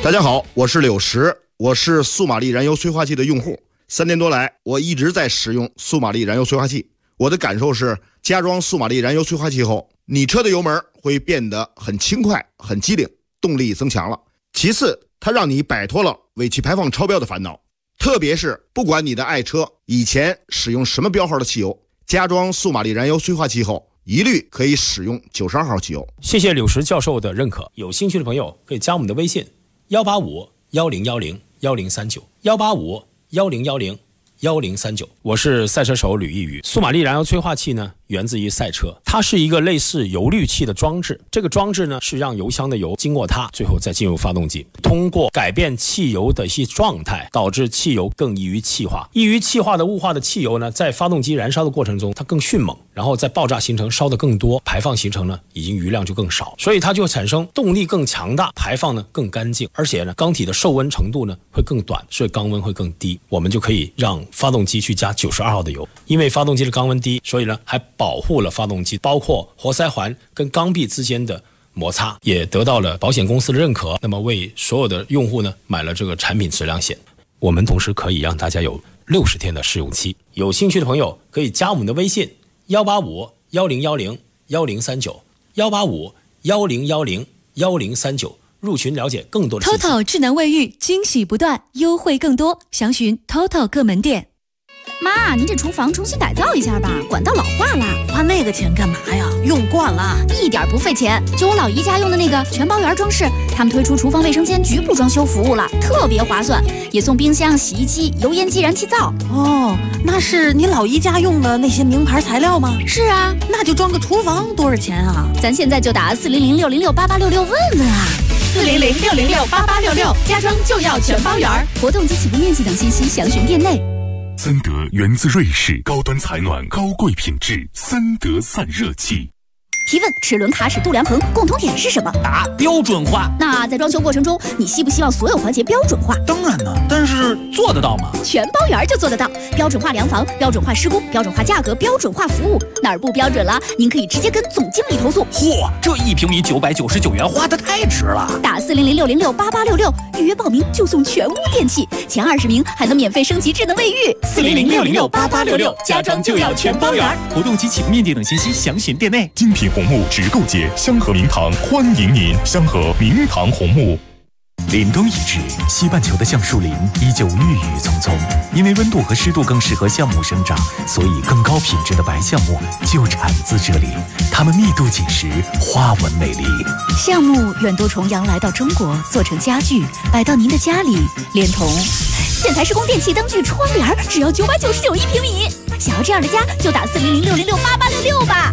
大家好，我是柳石，我是速马力燃油催化器的用户。3年多来，我一直在使用速马力燃油催化器。我的感受是，加装速马力燃油催化器后，你车的油门会变得很轻快、很机灵，动力增强了。其次，它让你摆脱了尾气排放超标的烦恼。特别是不管你的爱车以前使用什么标号的汽油，加装速马力燃油催化器后，一律可以使用92号汽油。 谢谢柳石教授的认可，有兴趣的朋友可以加我们的微信185-1010-1039，185-1010-1039。我是赛车手吕一宇。速马力燃油催化器呢，源自于赛车，它是一个类似油滤器的装置。这个装置呢，是让油箱的油经过它，最后再进入发动机，通过改变汽油的一些状态，导致汽油更易于气化。易于气化的雾化的汽油呢，在发动机燃烧的过程中，它更迅猛，然后在爆炸形成烧得更多，排放形成呢，已经余量就更少，所以它就产生动力更强大，排放呢更干净，而且呢，缸体的受温程度呢会更短，所以缸温会更低。我们就可以让发动机去加92号的油，因为发动机的缸温低，所以呢还保护了发动机，包括活塞环跟缸壁之间的摩擦，也得到了保险公司的认可。那么为所有的用户呢买了这个产品质量险。我们同时可以让大家有60天的试用期。有兴趣的朋友可以加我们的微信185-1010-1039，185-1010-1039入群了解更多的信息。 TOTO 智能卫浴惊喜不断，优惠更多，详询 TOTO 各门店。 妈，您这厨房重新改造一下吧，管道老化了。 花那个钱干嘛呀？用惯了， 一点不费钱。就我老姨家用的那个全包圆装饰，他们推出厨房卫生间局部装修服务了，特别划算，也送冰箱、洗衣机、油烟机、燃气灶。 哦，那是你老姨家用的那些名牌材料吗？ 是啊， 那就装个厨房多少钱啊？ 咱现在就打400-606-8866问问啊。 400-606-8866，家装就要全包圆。活动及起步面积等信息详询店内。 森德源自瑞士，高端采暖，高贵品质，森德散热器。 提问：齿轮、卡齿、度量衡共同点是什么？ 答：标准化。 那在装修过程中，你希不希望所有环节标准化？ 当然呢，但是做得到吗？ 全包圆就做得到。标准化量房、标准化施工、标准化价格、标准化服务，哪儿不标准了，您可以直接跟总经理投诉。 嚯，这1平米999元，花得太值了！ 打400-606-8866预约报名就送全屋电器，前20名还能免费升级智能卫浴。 400-606-8866，家装就要全包圆。活动及起步面积等信息详询店内。 精品红木直购节，香河明堂欢迎您！香河明堂红木。 凛冬已至，西半球的橡树林依旧郁郁葱葱。因为温度和湿度更适合橡木生长，所以更高品质的白橡木就产自这里。它们密度紧实，花纹美丽。 橡木远渡重洋来到中国，做成家具，摆到您的家里，连同建材施工电器、灯具、窗帘，只要999一平米。想要这样的家，就打400-606-8866吧。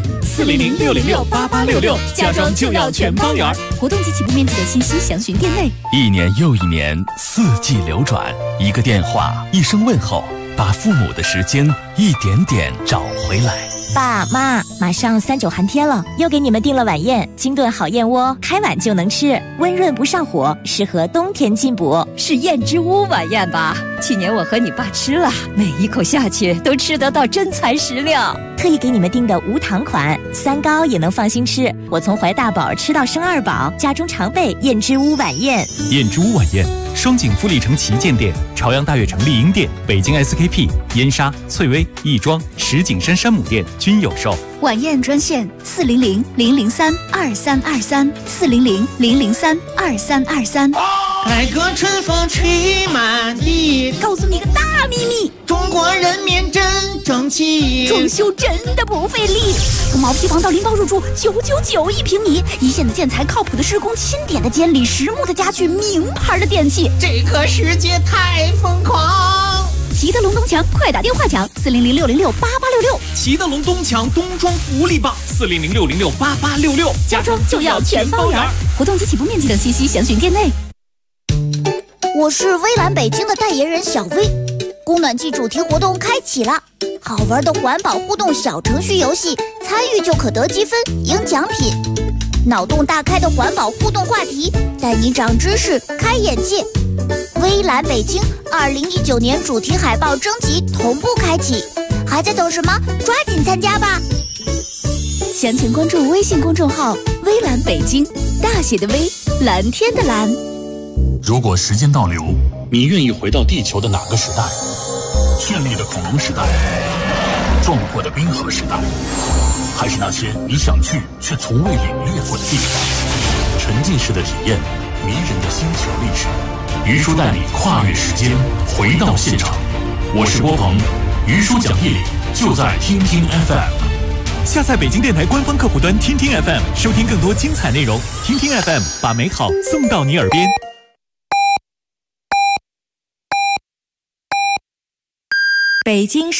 400-606-8866，家装就要全包圆。 活动及起步面积的信息详询店内。 1年又1年，4季流转，一个电话，一声问候，把父母的时间一点点找回来。 爸妈，马上3·9寒天了，又给你们订了晚宴，金炖好燕窝，开碗就能吃，温润不上火，适合冬天进补。 是燕之屋晚宴吧？去年我和你爸吃了，每一口下去都吃得到真材实料。 特意给你们订的无糖款，3高也能放心吃。我从怀大宝吃到生2宝，家中常备燕之屋晚宴。 燕之屋晚宴，双井富力城旗舰店、朝阳大悦城丽婴店、北京 SKP、燕莎、翠微、亦庄、石景山山姆店均有售。 晚宴专线400-003-2323，400-003-2323。 改革春风吹满地， 告诉你个大秘密， 中国人民真争气， 装修真的不费力。从毛坯房到拎包入住，999一平米，一线的建材，靠谱的施工，钦点的监理，实木的家具，名牌的电器， 这个世界太疯狂。 齐德龙东墙，快打电话抢400-606-8866。 齐德龙东墙冬装福利棒，400-606-8866， 家装就要全包圆。活动及起步面积等信息详询店内。 我是微蓝北京的代言人小薇，供暖季主题活动开启了，好玩的环保互动小程序游戏，参与就可得积分赢奖品。脑洞大开的环保互动话题，带你长知识开眼界。微蓝北京2019年主题海报征集同步开启，还在等什么？抓紧参加吧！ 详情关注微信公众号微蓝北京，大写的微，蓝天的蓝。 如果时间倒流， 你愿意回到地球的哪个时代？ 绚丽的恐龙时代，壮阔的冰河时代，还是那些你想去却从未领略过的地方？沉浸式的体验，迷人的星球历史。于叔带你跨越时间，回到现场。我是郭鹏，于叔讲义理就在听听 FM。 下载北京电台官方客户端听听 FM， 收听更多精彩内容。听听 FM， 把美好送到你耳边。 北京